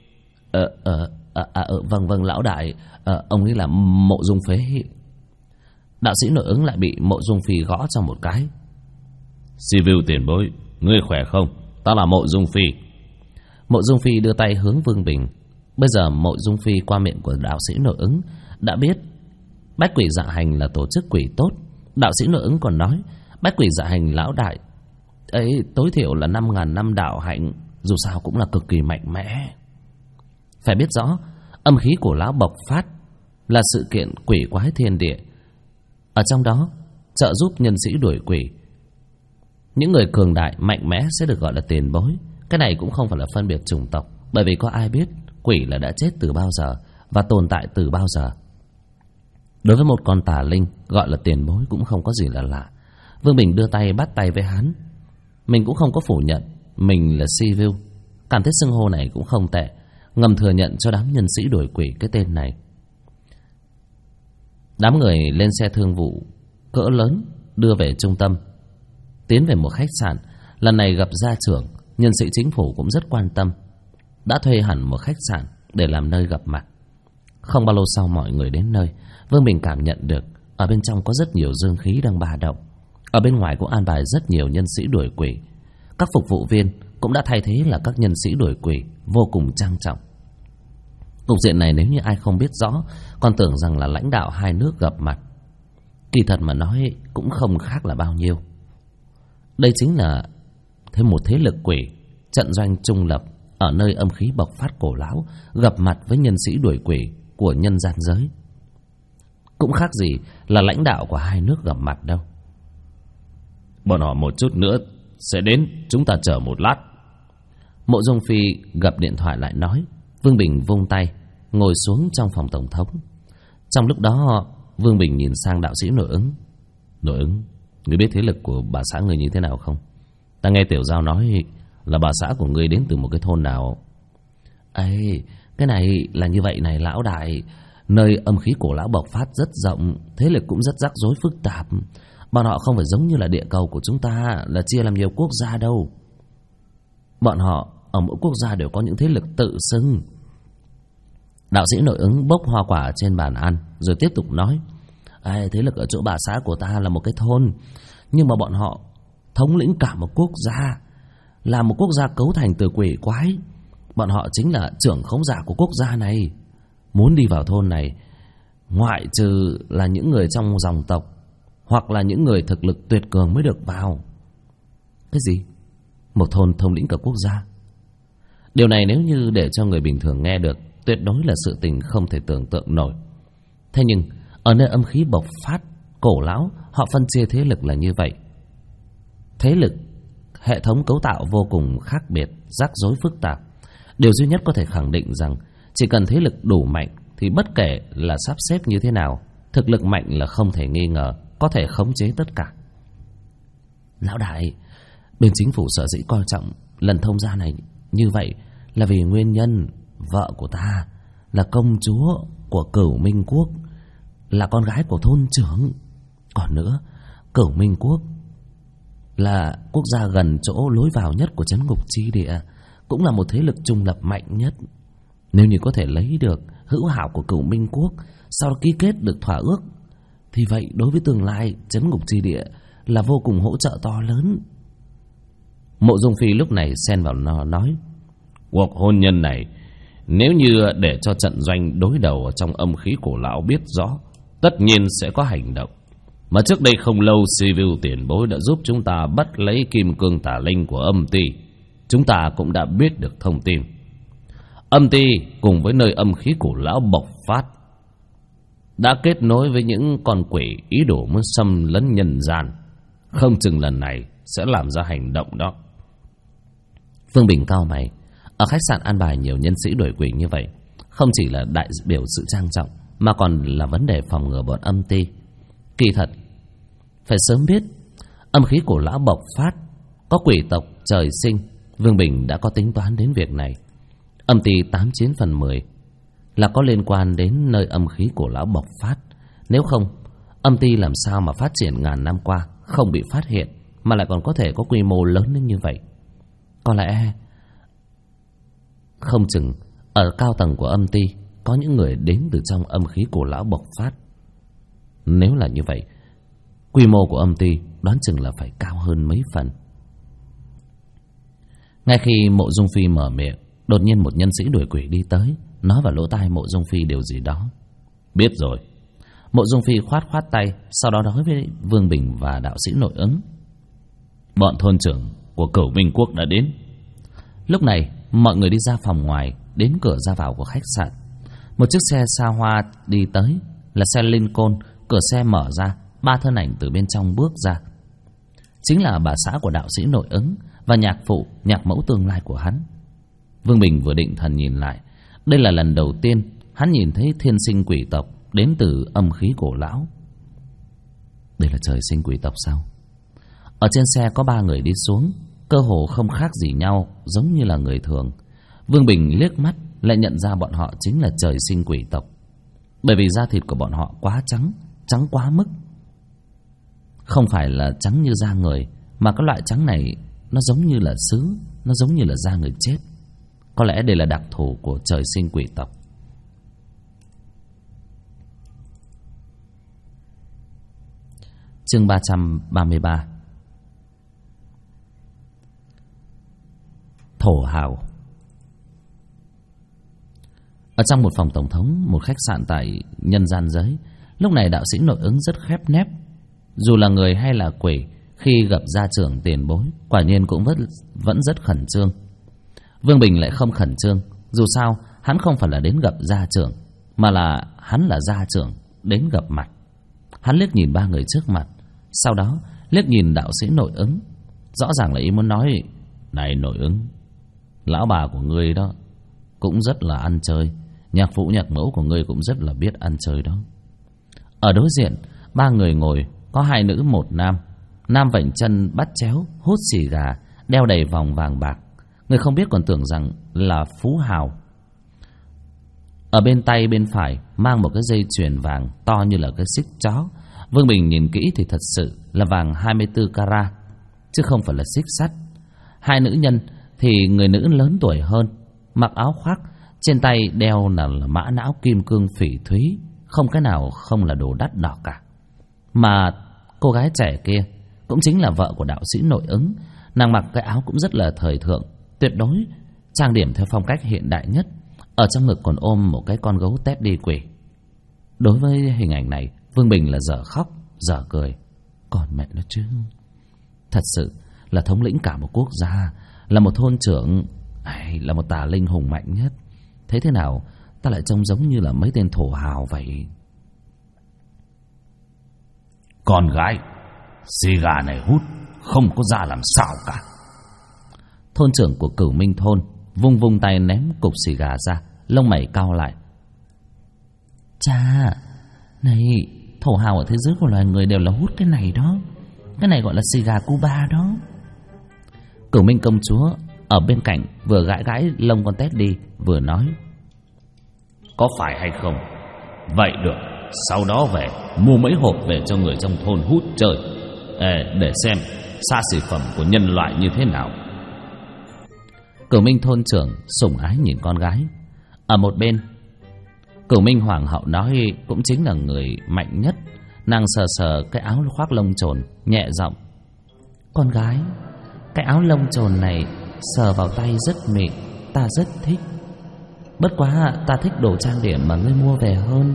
Vâng lão đại, ông ấy là Mộ Dung Phế. Đạo sĩ Nội Ứng lại bị Mộ Dung Phi gõ cho một cái. Civil tiền bối, ngươi khỏe không? Ta là Mộ Dung Phi. Mộ Dung Phi đưa tay hướng Vương Bình. Bây giờ Mộ Dung Phi qua miệng của đạo sĩ Nội Ứng đã biết Bách Quỷ Dạ Hành là tổ chức quỷ tốt. Đạo sĩ Nội Ứng còn nói Bách Quỷ Dạ Hành lão đại ấy tối thiểu là 5.000 năm đạo hạnh, dù sao cũng là cực kỳ mạnh mẽ. Phải biết rõ, âm khí của lão bộc phát là sự kiện quỷ quái thiên địa, ở trong đó trợ giúp nhân sĩ đuổi quỷ. Những người cường đại mạnh mẽ sẽ được gọi là tiền bối. Cái này cũng không phải là phân biệt chủng tộc, bởi vì có ai biết quỷ là đã chết từ bao giờ và tồn tại từ bao giờ. Đối với một con tà linh, gọi là tiền bối cũng không có gì là lạ. Vương Bình đưa tay bắt tay với hắn. Mình cũng không có phủ nhận mình là civil, cảm thấy xưng hô này cũng không tệ, ngầm thừa nhận cho đám nhân sĩ đuổi quỷ cái tên này. Đám người lên xe thương vụ cỡ lớn đưa về trung tâm, tiến về một khách sạn. Lần này gặp gia trưởng, nhân sĩ chính phủ cũng rất quan tâm, đã thuê hẳn một khách sạn để làm nơi gặp mặt. Không bao lâu sau mọi người đến nơi, Vương Bình cảm nhận được ở bên trong có rất nhiều dương khí đang ba động. Ở bên ngoài cũng an bài rất nhiều nhân sĩ đuổi quỷ. Các phục vụ viên cũng đã thay thế là các nhân sĩ đuổi quỷ, vô cùng trang trọng. Cục diện này nếu như ai không biết rõ, còn tưởng rằng là lãnh đạo hai nước gặp mặt. Kỳ thật mà nói cũng không khác là bao nhiêu. Đây chính là thêm một thế lực quỷ, trận doanh trung lập ở nơi âm khí bộc phát cổ lão, gặp mặt với nhân sĩ đuổi quỷ của nhân gian giới. Cũng khác gì là lãnh đạo của hai nước gặp mặt đâu. bọn họ một chút nữa sẽ đến, chúng ta chờ một lát. Mộ Dung Phi gập điện thoại lại nói. Vương Bình vung tay ngồi xuống trong phòng tổng thống. Trong lúc đó Vương Bình nhìn sang đạo sĩ Nội Ứng. Nội Ứng, ngươi biết thế lực của bà xã ngươi như thế nào không? Ta nghe Tiểu Giao nói là bà xã của ngươi đến từ một cái thôn nào. Ê, cái này là như vậy này lão đại. Nơi âm khí cổ lão bộc phát rất rộng, thế lực cũng rất rắc rối phức tạp. Bọn họ không phải giống như là địa cầu của chúng ta là chia làm nhiều quốc gia đâu. Bọn họ ở mỗi quốc gia đều có những thế lực tự xưng. Đạo sĩ Nội Ứng bốc hoa quả trên bàn ăn rồi tiếp tục nói. Thế lực ở chỗ bà xã của ta là một cái thôn, nhưng mà bọn họ thống lĩnh cả một quốc gia, là một quốc gia cấu thành từ quỷ quái. Bọn họ chính là trưởng khống giả của quốc gia này. Muốn đi vào thôn này, ngoại trừ là những người trong dòng tộc hoặc là những người thực lực tuyệt cường mới được vào. Cái gì? Một thôn thống lĩnh cả quốc gia? Điều này nếu như để cho người bình thường nghe được, tuyệt đối là sự tình không thể tưởng tượng nổi. Thế nhưng ở nơi âm khí bộc phát cổ lão, họ phân chia thế lực là như vậy. Thế lực, hệ thống cấu tạo vô cùng khác biệt, rắc rối phức tạp. Điều duy nhất có thể khẳng định rằng chỉ cần thế lực đủ mạnh thì bất kể là sắp xếp như thế nào, thực lực mạnh là không thể nghi ngờ có thể khống chế tất cả. Lão đại, bên chính phủ sở dĩ coi trọng lần thông gia này như vậy là vì nguyên nhân vợ của ta là công chúa của Cửu Minh Quốc, là con gái của thôn trưởng. Còn nữa, Cửu Minh Quốc là quốc gia gần chỗ lối vào nhất của trấn ngục chi địa, cũng là một thế lực trung lập mạnh nhất. Nếu như có thể lấy được hữu hảo của Cửu Minh Quốc, sau đó ký kết được thỏa ước, thì vậy đối với tương lai trấn ngục chi địa là vô cùng hỗ trợ to lớn. Mộ Dung Phi lúc này xen vào nói. Cuộc hôn nhân này, nếu như để cho trận doanh đối đầu ở trong âm khí cổ lão biết rõ, tất nhiên sẽ có hành động. Mà trước đây không lâu, Sivu tiền bối đã giúp chúng ta bắt lấy kim cương tà linh của âm ty. Chúng ta cũng đã biết được thông tin. Âm ty cùng với nơi âm khí cổ lão bộc phát đã kết nối với những con quỷ ý đồ muốn xâm lấn nhân gian. Không chừng lần này sẽ làm ra hành động đó. Vương Bình cau mày. Ở khách sạn an bài nhiều nhân sĩ đuổi quỷ như vậy, không chỉ là đại biểu sự trang trọng, mà còn là vấn đề phòng ngừa bọn âm ty. Kỳ thật phải sớm biết âm khí cổ lão bộc phát, có quỷ tộc trời sinh, Vương Bình đã có tính toán đến việc này. Âm ty 89 phần 10 là có liên quan đến nơi âm khí cổ lão bộc phát. Nếu không, âm ty làm sao mà phát triển ngàn năm qua không bị phát hiện, mà lại còn có thể có quy mô lớn đến như vậy. Có lẽ không chừng ở cao tầng của âm ty có những người đến từ trong âm khí cổ lão bộc phát. Nếu là như vậy, quy mô của âm ty đoán chừng là phải cao hơn mấy phần. Ngay khi Mộ Dung Phi mở miệng, đột nhiên một nhân sĩ đuổi quỷ đi tới, nói vào lỗ tai Mộ Dung Phi điều gì đó. Biết rồi. Mộ Dung Phi khoát khoát tay, sau đó nói với Vương Bình và đạo sĩ Nội Ứng. Bọn thôn trưởng của Cửu Minh Quốc đã đến. Lúc này mọi người đi ra phòng ngoài, đến cửa ra vào của khách sạn. Một chiếc xe xa hoa đi tới, là xe Lincoln. Cửa xe mở ra, 3 thân ảnh từ bên trong bước ra. Chính là bà xã của đạo sĩ Nội Ứng và nhạc phụ, nhạc mẫu tương lai của hắn. Vương Bình vừa định thần nhìn lại, đây là lần đầu tiên hắn nhìn thấy thiên sinh quỷ tộc đến từ âm khí cổ lão. Đây là trời sinh quỷ tộc sao? Ở trên xe có 3 người đi xuống, cơ hồ không khác gì nhau, giống như là người thường. Vương Bình liếc mắt lại nhận ra bọn họ chính là trời sinh quỷ tộc, bởi vì da thịt của bọn họ quá trắng, trắng quá mức. Không phải là trắng như da người, mà cái loại trắng này nó giống như là sứ, nó giống như là da người chết. Có lẽ đây là đặc thù của trời sinh quỷ tộc. Chương 333. Thổ hào. Ở trong một phòng tổng thống, một khách sạn tại nhân gian giới, lúc này đạo sĩ Nội Ứng rất khép nép. Dù là người hay là quỷ, khi gặp gia trưởng tiền bối, quả nhiên cũng vẫn rất khẩn trương. Vương Bình lại không khẩn trương. Dù sao hắn không phải là đến gặp gia trưởng, mà là hắn là gia trưởng đến gặp mặt. Hắn liếc nhìn 3 người trước mặt, sau đó liếc nhìn đạo sĩ Nội Ứng. Rõ ràng là ý muốn nói: "Này Nội Ứng, lão bà của ngươi đó cũng rất là ăn chơi, nhạc phụ nhạc mẫu của ngươi cũng rất là biết ăn chơi đó." Ở đối diện, ba người ngồi, có hai nữ một nam. Nam vảnh chân bắt chéo, hút xì gà, đeo đầy vòng vàng bạc. Người không biết còn tưởng rằng là phú hào. Ở bên tay bên phải mang một cái dây chuyền vàng to như là cái xích chó. Vương Bình nhìn kỹ thì thật sự là vàng 24 carat, chứ không phải là xích sắt. Hai nữ nhân thì người nữ lớn tuổi hơn, mặc áo khoác, trên tay đeo là mã não kim cương phỉ thúy, không cái nào không là đồ đắt đỏ cả. Mà cô gái trẻ kia cũng chính là vợ của đạo sĩ Nội Ứng. Nàng mặc cái áo cũng rất là thời thượng, tuyệt đối trang điểm theo phong cách hiện đại nhất. Ở trong ngực còn ôm một cái con gấu tép đi quỷ. Đối với hình ảnh này, Vương Bình là dở khóc dở cười. Còn mẹ nó chứ, thật sự là thống lĩnh cả một quốc gia, là một thôn trưởng, là một tà linh hùng mạnh nhất. Thế thế nào ta lại trông giống như là mấy tên thổ hào vậy? Con gái, xì gà này hút không có ra làm sao cả. Thôn trưởng của Cửu Minh thôn vung vung tay ném cục xì gà ra, lông mày cau lại. Cha, này, thổ hào ở thế giới của loài người đều là hút cái này đó. Cái này gọi là xì gà Cuba đó. Cửu Minh công chúa ở bên cạnh vừa gãi gãi lông con tép đi, vừa nói: Có phải hay không? Vậy được, sau đó về mua mấy hộp về cho người trong thôn hút chơi, để xem xa xỉ phẩm của nhân loại như thế nào. Cửu Minh thôn trưởng sủng ái nhìn con gái. Ở một bên, Cửu Minh hoàng hậu nói cũng chính là người mạnh nhất. Nàng sờ sờ cái áo khoác lông chồn, nhẹ giọng: Con gái, cái áo lông chồn này sờ vào tay rất mịn, ta rất thích. Bất quá ta thích đồ trang điểm mà ngươi mua về hơn.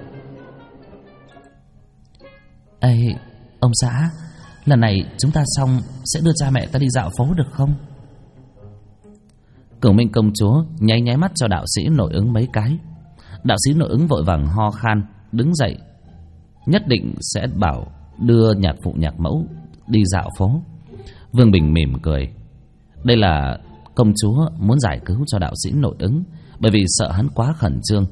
Ê, ông xã, lần này chúng ta xong sẽ đưa cha mẹ ta đi dạo phố được không? Cửu Minh công chúa nháy nháy mắt cho đạo sĩ Nội Ứng mấy cái. Đạo sĩ Nội Ứng vội vàng ho khan, đứng dậy, nhất định sẽ bảo đưa nhạc phụ nhạc mẫu đi dạo phố. Vương Bình mỉm cười. Đây là công chúa muốn giải cứu cho đạo sĩ Nội Ứng, bởi vì sợ hắn quá khẩn trương.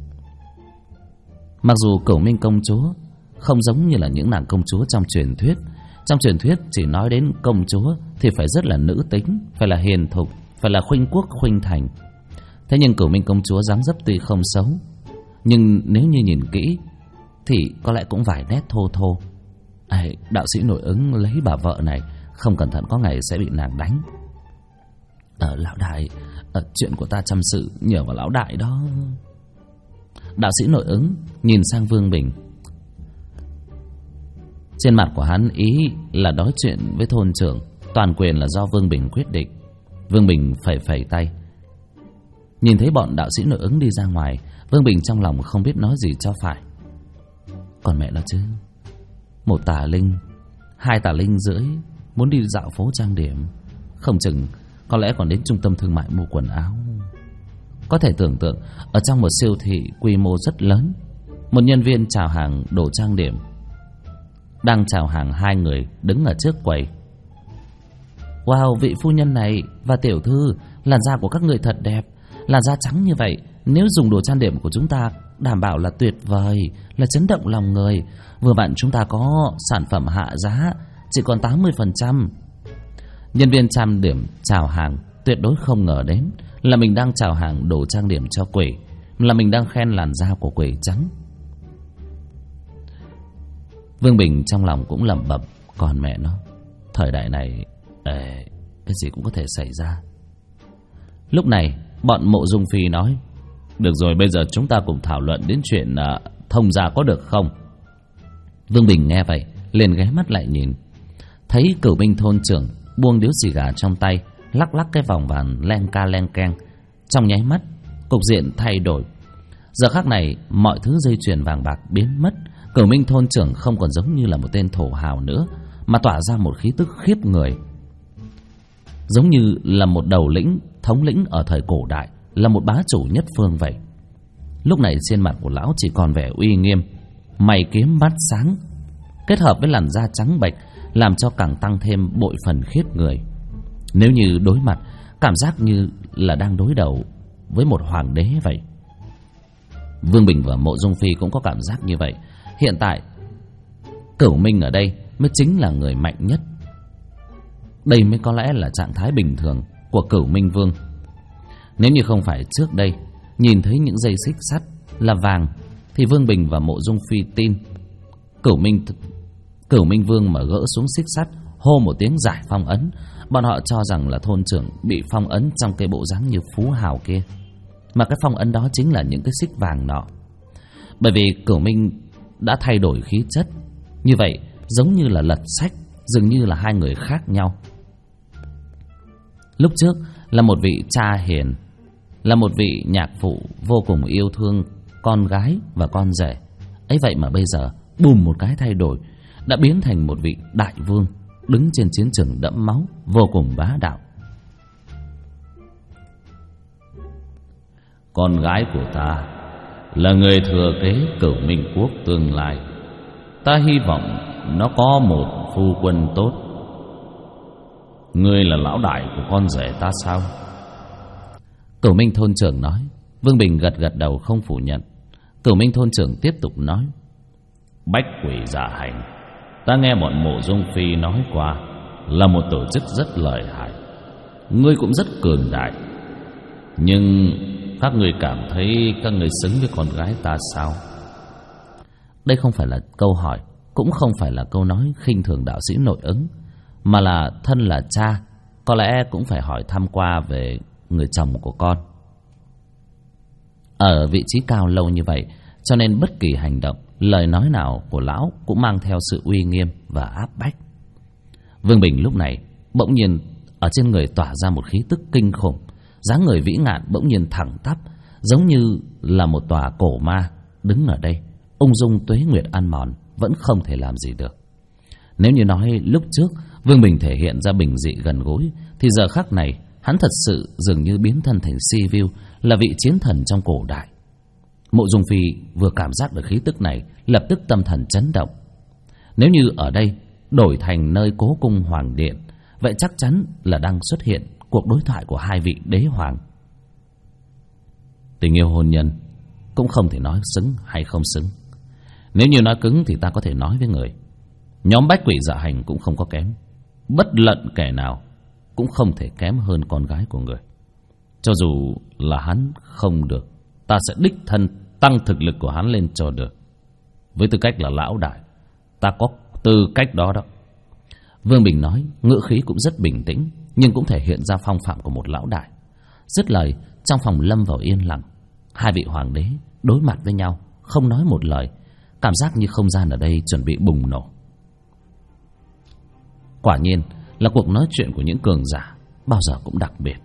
Mặc dù Cửu Minh công chúa không giống như là những nàng công chúa trong truyền thuyết. Trong truyền thuyết chỉ nói đến công chúa thì phải rất là nữ tính, phải là hiền thục, phải là khuynh quốc khuynh thành. Thế nhưng Cửu Minh công chúa dáng dấp tuy không xấu, nhưng nếu như nhìn kỹ thì có lẽ cũng vài nét thô thô. Đạo sĩ Nội Ứng lấy bà vợ này, không cẩn thận có ngày sẽ bị nàng đánh. Lão đại, chuyện của ta chăm sự nhờ vào lão đại đó. Đạo sĩ Nội Ứng nhìn sang Vương Bình. Trên mặt của hắn ý là nói chuyện với thôn trưởng, toàn quyền là do Vương Bình quyết định. Vương Bình phẩy phẩy tay. Nhìn thấy bọn đạo sĩ Nội Ứng đi ra ngoài, Vương Bình trong lòng không biết nói gì cho phải. Còn mẹ nó chứ, một tà linh, hai tà linh rưỡi muốn đi dạo phố trang điểm, không chừng có lẽ còn đến trung tâm thương mại mua quần áo. Có thể tưởng tượng, ở trong một siêu thị quy mô rất lớn, một nhân viên chào hàng đồ trang điểm đang chào hàng hai người đứng ở trước quầy. Wow, vị phu nhân này và tiểu thư, làn da của các người thật đẹp. Làn da trắng như vậy, nếu dùng đồ trang điểm của chúng ta đảm bảo là tuyệt vời, là chấn động lòng người. Vừa vặn chúng ta có sản phẩm hạ giá, chỉ còn 80%. Nhân viên trang điểm chào hàng tuyệt đối không ngờ đến là mình đang chào hàng đồ trang điểm cho quỷ, là mình đang khen làn da của quỷ trắng. Vương Bình trong lòng cũng lẩm bẩm, còn mẹ nó, thời đại này cái gì cũng có thể xảy ra. Lúc này bọn Mộ Dung Phi nói: Được rồi, bây giờ chúng ta cùng thảo luận đến chuyện thông gia có được không? Vương Bình nghe vậy liền ghé mắt lại nhìn, thấy Cửu Minh thôn trưởng buông điếu xì gà trong tay, lắc lắc cái vòng vàng len ca len keng. Trong nháy mắt, cục diện thay đổi. Giờ khắc này, mọi thứ dây chuyền vàng bạc biến mất. Cửu Minh thôn trưởng không còn giống như là một tên thổ hào nữa, mà tỏa ra một khí tức khiếp người, giống như là một đầu lĩnh, thống lĩnh ở thời cổ đại, là một bá chủ nhất phương vậy. Lúc này trên mặt của lão chỉ còn vẻ uy nghiêm, mày kiếm mắt sáng, kết hợp với làn da trắng bệch làm cho càng tăng thêm bội phần khiếp người. Nếu như đối mặt, cảm giác như là đang đối đầu với một hoàng đế vậy. Vương Bình và Mộ Dung Phi cũng có cảm giác như vậy. Hiện tại Cửu Minh ở đây mới chính là người mạnh nhất. Đây mới có lẽ là trạng thái bình thường của Cửu Minh Vương. Nếu như không phải trước đây nhìn thấy những dây xích sắt là vàng, thì Vương Bình và Mộ Dung Phi tin Cửu Minh Vương mà gỡ xuống xích sắt, hô một tiếng giải phong ấn, bọn họ cho rằng là thôn trưởng bị phong ấn trong cái bộ dáng như phú hào kia, mà cái phong ấn đó chính là những cái xích vàng nọ. Bởi vì Cửu Minh đã thay đổi khí chất, như vậy giống như là lật sách, dường như là hai người khác nhau. Lúc trước là một vị cha hiền, là một vị nhạc phụ vô cùng yêu thương con gái và con rể, ấy vậy mà bây giờ bùm một cái thay đổi, đã biến thành một vị đại vương đứng trên chiến trường đẫm máu, vô cùng bá đạo. Con gái của ta là người thừa kế Cửu Minh quốc tương lai. Ta hy vọng nó có một phu quân tốt. Ngươi là lão đại của con rể ta sao? Cửu Minh thôn trưởng nói. Vương Bình gật gật đầu không phủ nhận. Cửu Minh thôn trưởng tiếp tục nói: Bách Quỷ Dạ Hành, ta nghe bọn Mộ Dung Phi nói qua, là một tổ chức rất lợi hại. Ngươi cũng rất cường đại. Nhưng các ngươi cảm thấy các ngươi xứng với con gái ta sao? Đây không phải là câu hỏi, cũng không phải là câu nói khinh thường đạo sĩ nội ứng, mà là thân là cha, có lẽ cũng phải hỏi thăm qua về người chồng của con. Ở vị trí cao lâu như vậy, cho nên bất kỳ hành động, lời nói nào của lão cũng mang theo sự uy nghiêm và áp bách. Vương Bình lúc này bỗng nhiên ở trên người tỏa ra một khí tức kinh khủng, dáng người vĩ ngạn bỗng nhiên thẳng tắp, giống như là một tòa cổ ma đứng ở đây, ung dung tuế nguyệt ăn mòn, vẫn không thể làm gì được. Nếu như nói lúc trước Vương Bình thể hiện ra bình dị gần gũi, thì giờ khắc này hắn thật sự dường như biến thân thành Sibiu, là vị chiến thần trong cổ đại. Mộ Dung Phi vừa cảm giác được khí tức này, lập tức tâm thần chấn động. Nếu như ở đây đổi thành nơi cố cung hoàng điện, vậy chắc chắn là đang xuất hiện cuộc đối thoại của hai vị đế hoàng. Tình yêu hôn nhân cũng không thể nói xứng hay không xứng. Nếu như nói cứng thì ta có thể nói với người, nhóm Bách Quỷ Dạ Hành cũng không có kém. Bất luận kẻ nào cũng không thể kém hơn con gái của người. Cho dù là hắn không được, ta sẽ đích thân tăng thực lực của hắn lên cho được. Với tư cách là lão đại, ta có tư cách đó đó. Vương Bình nói, ngữ khí cũng rất bình tĩnh, nhưng cũng thể hiện ra phong phạm của một lão đại. Dứt lời, trong phòng lâm vào yên lặng. Hai vị hoàng đế đối mặt với nhau, không nói một lời, cảm giác như không gian ở đây chuẩn bị bùng nổ. Quả nhiên là cuộc nói chuyện của những cường giả bao giờ cũng đặc biệt.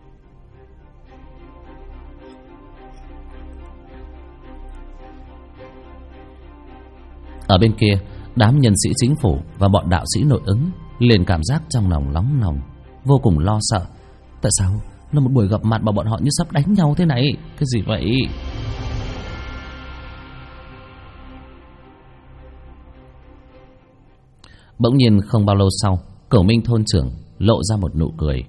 Ở bên kia, đám nhân sĩ chính phủ và bọn đạo sĩ nội ứng liền cảm giác trong lòng nóng lòng, vô cùng lo sợ. Tại sao là một buổi gặp mặt mà bọn họ như sắp đánh nhau thế này? Cái gì vậy? Bỗng nhiên không bao lâu sau, Cửu Minh thôn trưởng lộ ra một nụ cười.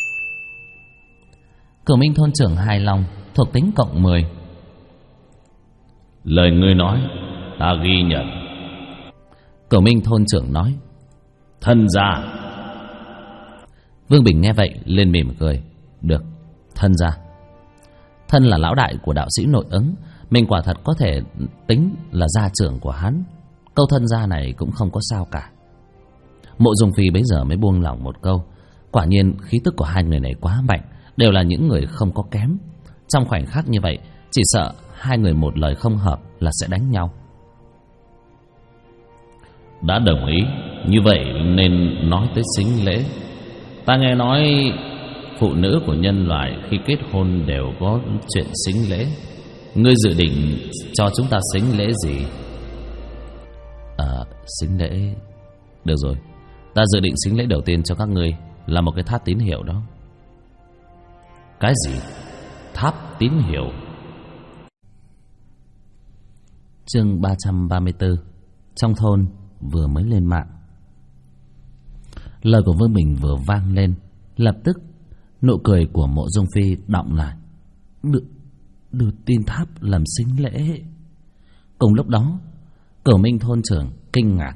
Cửu Minh thôn trưởng hài lòng, thuộc tính cộng 10. Lời ngươi nói ta ghi nhận. Cửu Minh thôn trưởng nói. Thân gia. Vương Bình nghe vậy lên mỉm cười. Được, thân gia. Thân là lão đại của đạo sĩ nội ứng, mình quả thật có thể tính là gia trưởng của hắn. Câu thân gia này cũng không có sao cả. Mộ Dung Phi bấy giờ mới buông lỏng một câu. Quả nhiên khí tức của hai người này quá mạnh, đều là những người không có kém. Trong khoảnh khắc như vậy, chỉ sợ hai người một lời không hợp là sẽ đánh nhau. Đã đồng ý, như vậy nên nói tới sính lễ. Ta nghe nói phụ nữ của nhân loại khi kết hôn đều có chuyện sính lễ. Ngươi dự định cho chúng ta sính lễ gì? Sính lễ... Được rồi, ta dự định sính lễ đầu tiên cho các ngươi là một cái tháp tín hiệu đó. Cái gì? Tháp tín hiệu? Chương 334. Trong thôn vừa mới lên mạng. Lời của Vương Bình vừa vang lên, lập tức nụ cười của Mộ Dung Phi đọng lại. Đưa tin tháp làm sính lễ. Cùng lúc đó, Cửu Minh thôn trưởng kinh ngạc.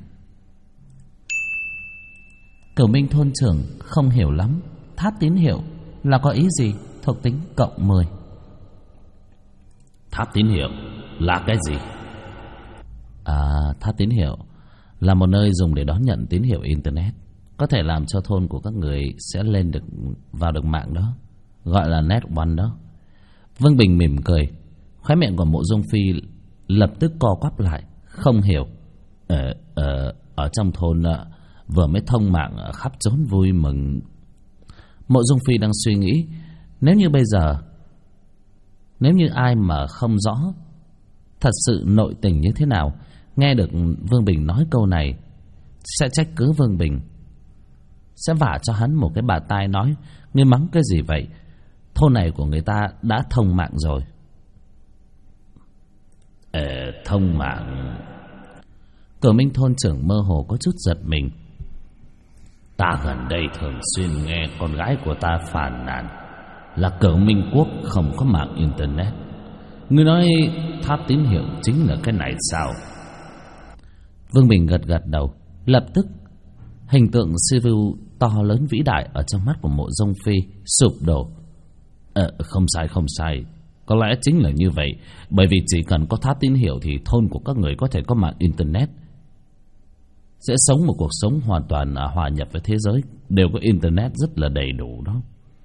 Cửu Minh thôn trưởng không hiểu lắm tháp tín hiệu là có ý gì. Thuộc tính cộng 10. Tháp tín hiệu là cái gì? Tháp tín hiệu là một nơi dùng để đón nhận tín hiệu internet, có thể làm cho thôn của các người sẽ lên được vào được mạng đó, gọi là net one đó. Vương Bình mỉm cười, khóe miệng của Mộ Dung Phi lập tức co quắp lại, không hiểu. Ở trong thôn vừa mới thông mạng khắp trốn vui mừng. Mộ Dung Phi đang suy nghĩ, nếu như ai mà không rõ thật sự nội tình như thế nào, nghe được Vương Bình nói câu này sẽ trách cứ Vương Bình, sẽ vả cho hắn một cái bà tai nói: ngươi mắng cái gì vậy? Thôn này của người ta đã thông mạng rồi. Thông mạng? Cửu Minh thôn trưởng mơ hồ có chút giật mình. Ta gần đây thường xuyên nghe con gái của ta phàn nàn là Cửu Minh quốc không có mạng internet. Ngươi nói tháp tín hiệu chính là cái này sao? Vương Bình gật gật đầu. Lập tức hình tượng Sivu to lớn vĩ đại ở trong mắt của Mộ Dung Phi sụp đổ. Không sai. Có lẽ chính là như vậy. Bởi vì chỉ cần có tháp tín hiệu thì thôn của các người có thể có mạng internet, sẽ sống một cuộc sống hoàn toàn hòa nhập với thế giới, đều có internet rất là đầy đủ đó.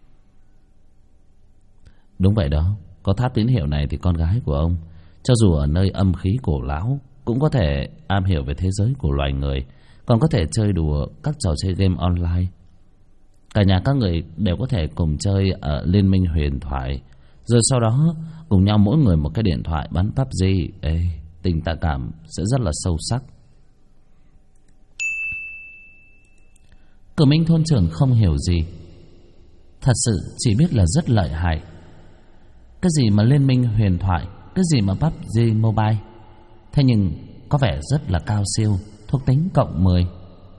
Đúng vậy đó. Có tháp tín hiệu này thì con gái của ông, cho dù ở nơi âm khí cổ lão, cũng có thể am hiểu về thế giới của loài người, còn có thể chơi đùa các trò chơi game online. Cả nhà các người đều có thể cùng chơi ở Liên minh huyền thoại, rồi sau đó cùng nhau mỗi người một cái điện thoại bắn PUBG. Tình cảm sẽ rất là sâu sắc. Cửu Minh thôn trưởng không hiểu gì, thật sự chỉ biết là rất lợi hại. Cái gì mà Liên minh huyền thoại, cái gì mà PUBG Mobile, thế nhưng có vẻ rất là cao siêu. Thuộc tính cộng 10.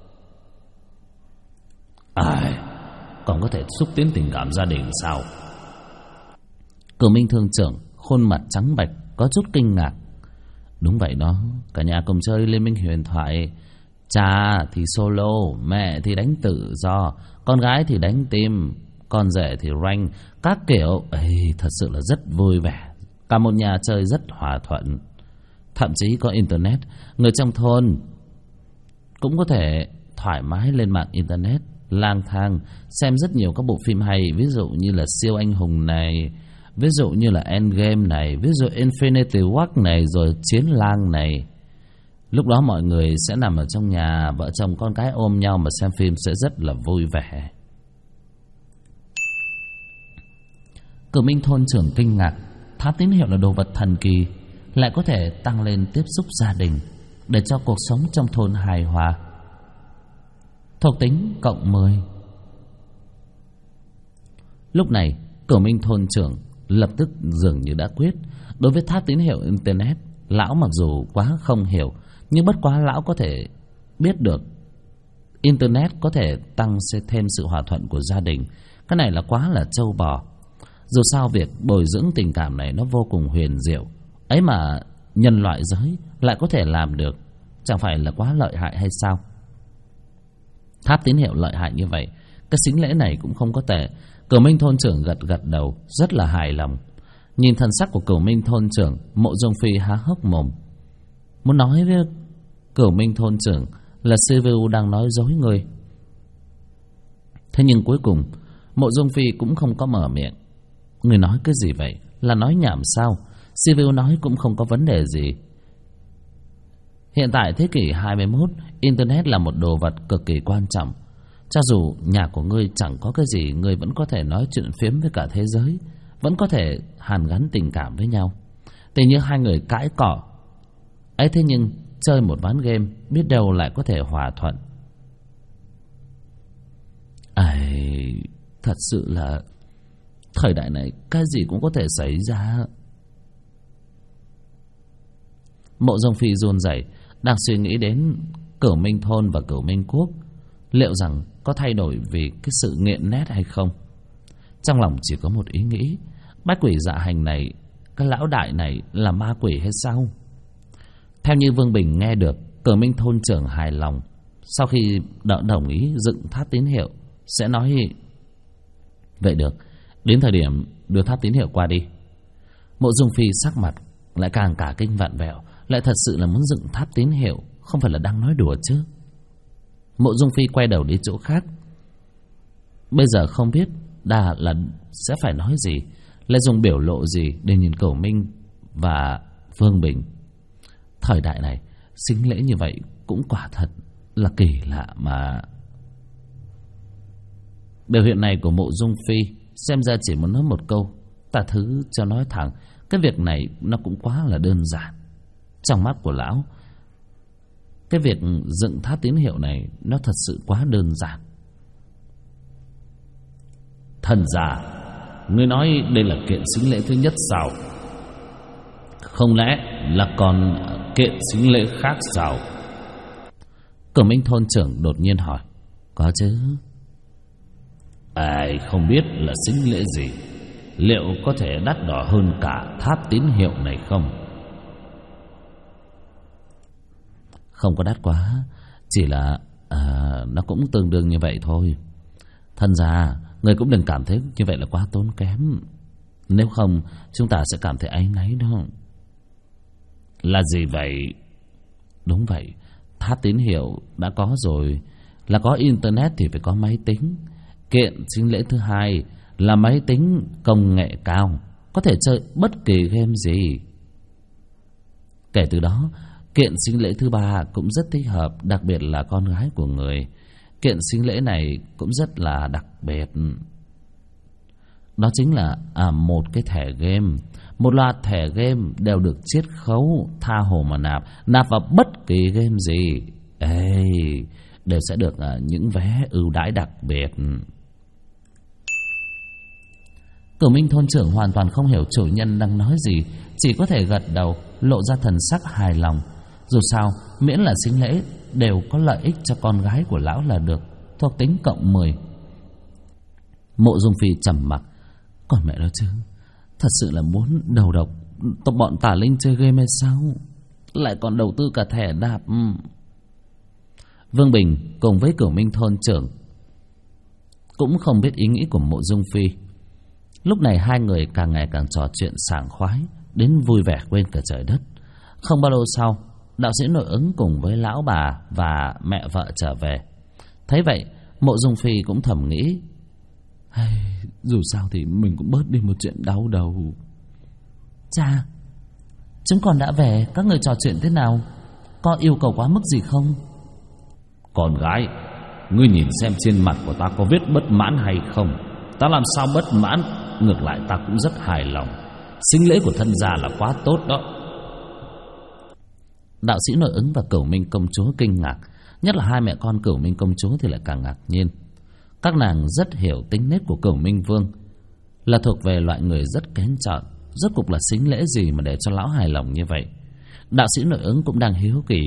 Còn có thể xúc tiến tình cảm gia đình sao? Cửu Minh thương trưởng khuôn mặt trắng bệch, có chút kinh ngạc. Đúng vậy đó, cả nhà cùng chơi Liên minh huyền thoại. Cha thì solo, mẹ thì đánh tự do, con gái thì đánh team, con rể thì rank, các kiểu. Thật sự là rất vui vẻ. Cả một nhà chơi rất hòa thuận. Thậm chí có internet, người trong thôn cũng có thể thoải mái lên mạng internet, lang thang xem rất nhiều các bộ phim hay, ví dụ như là Siêu Anh Hùng này, ví dụ như là Endgame này, ví dụ Infinity War này, rồi Chiến Lang này. Lúc đó mọi người sẽ nằm ở trong nhà, vợ chồng con cái ôm nhau mà xem phim sẽ rất là vui vẻ. Cửu Minh thôn trưởng kinh ngạc. Tháp tín hiệu là đồ vật thần kỳ, lại có thể tăng lên tiếp xúc gia đình, để cho cuộc sống trong thôn hài hòa. Thuộc tính cộng 10. Lúc này Cửu Minh thôn trưởng lập tức dường như đã quyết. Đối với tháp tín hiệu internet, lão mặc dù quá không hiểu, nhưng bất quá lão có thể biết được internet có thể tăng thêm sự hòa thuận của gia đình. Cái này là quá là trâu bò. Dù sao việc bồi dưỡng tình cảm này nó vô cùng huyền diệu, ấy mà nhân loại giới lại có thể làm được, chẳng phải là quá lợi hại hay sao? Tháp tín hiệu lợi hại như vậy, cái sính lễ này cũng không có tệ. Cửu Minh thôn trưởng gật gật đầu, rất là hài lòng. Nhìn thần sắc của Cửu Minh thôn trưởng, Mộ Dung Phi há hốc mồm, muốn nói với Cửu Minh thôn trưởng là Sivu đang nói dối người. Thế nhưng cuối cùng Mộ Dung Phi cũng không có mở miệng. Người nói cái gì vậy? Là nói nhảm sao? Sivu nói cũng không có vấn đề gì. Hiện tại thế kỷ 21, internet là một đồ vật cực kỳ quan trọng. Cho dù nhà của ngươi chẳng có cái gì, ngươi vẫn có thể nói chuyện phiếm với cả thế giới, vẫn có thể hàn gắn tình cảm với nhau. Tình như hai người cãi cọ ấy, thế nhưng chơi một ván game biết đâu lại có thể hòa thuận. Thật sự là thời đại này cái gì cũng có thể xảy ra. Mộ Dung Phi run rẩy, đang suy nghĩ đến Cửu Minh thôn và Cửu Minh quốc. liệu rằng có thay đổi vì cái sự nghiện nét hay không. Trong lòng chỉ có một ý nghĩ, bách quỷ dạ hành này, cái lão đại này là ma quỷ hay sao? Theo như Vương Bình nghe được, Cử Minh thôn trưởng hài lòng. Sau khi đã đồng ý dựng tháp tín hiệu, sẽ nói vậy được, đến thời điểm đưa tháp tín hiệu qua đi. Mộ Dung Phi sắc mặt lại càng cả kinh vặn vẹo, lại thật sự là muốn dựng tháp tín hiệu, không phải là đang nói đùa chứ. Mộ Dung Phi quay đầu đi chỗ khác. Bây giờ không biết đà là sẽ phải nói gì, lại dùng biểu lộ gì để nhìn Cửu Minh và Vương Bình. Thời đại này sính lễ như vậy cũng quả thật là kỳ lạ mà. Biểu hiện này của Mộ Dung Phi xem ra chỉ muốn nói một câu, ta thứ cho nói thẳng, cái việc này nó cũng quá là đơn giản. Trong mắt của lão, cái việc dựng tháp tín hiệu này nó thật sự quá đơn giản. Thần già, ngươi nói đây là kiện sính lễ thứ nhất sao? Không lẽ là còn kiện sính lễ khác sao? Cửu Minh thôn trưởng đột nhiên hỏi. Có chứ. Ai không biết là sính lễ gì, liệu có thể đắt đỏ hơn cả tháp tín hiệu này không? Không có đắt quá, chỉ là nó cũng tương đương như vậy thôi. Thân già, người cũng đừng cảm thấy như vậy là quá tốn kém, nếu không chúng ta sẽ cảm thấy áy náy đó. Là gì vậy? Đúng vậy, tháp tín hiệu đã có rồi, là có internet thì phải có máy tính. Kiện sính lễ thứ hai là máy tính công nghệ cao, có thể chơi bất kỳ game gì. Kể từ đó, kiện sính lễ thứ ba cũng rất thích hợp, đặc biệt là con gái của người. Kiện sính lễ này cũng rất là đặc biệt. Đó chính là một cái thẻ game. Một loạt thẻ game đều được chiết khấu, tha hồ mà nạp vào bất kỳ game gì đều sẽ được những vé ưu đãi đặc biệt. Cửu Minh thôn trưởng hoàn toàn không hiểu chủ nhân đang nói gì, chỉ có thể gật đầu, lộ ra thần sắc hài lòng. Dù sao, miễn là sính lễ đều có lợi ích cho con gái của lão là được, thuộc tính cộng 10. Mộ Dung Phi trầm mặc. Còn mẹ nó chứ, thật sự là muốn đầu độc bọn tà linh chơi game hay sao? Lại còn đầu tư cả thẻ đạp. Vương Bình cùng với Cửu Minh thôn trưởng cũng không biết ý nghĩ của Mộ Dung Phi. Lúc này hai người càng ngày càng trò chuyện sảng khoái, đến vui vẻ quên cả trời đất. Không bao lâu sau, đạo sĩ nội ứng cùng với lão bà và mẹ vợ trở về. Thấy vậy, Mộ Dung Phi cũng thầm nghĩ, dù sao thì mình cũng bớt đi một chuyện đau đầu. Cha, chúng con đã về, các người trò chuyện thế nào? Có yêu cầu quá mức gì không? Con gái, ngươi nhìn xem trên mặt của ta có vết bất mãn hay không? Ta làm sao bất mãn, ngược lại ta cũng rất hài lòng. Sính lễ của thân gia là quá tốt đó. Đạo sĩ nội ứng và Cửu Minh công chúa kinh ngạc, nhất là hai mẹ con Cửu Minh công chúa thì lại càng ngạc nhiên. Các nàng rất hiểu tính nết của Cửu Minh vương, là thuộc về loại người rất kén chọn. Rốt cục là sính lễ gì mà để cho lão hài lòng như vậy? Đạo sĩ nội ứng cũng đang hiếu kỳ,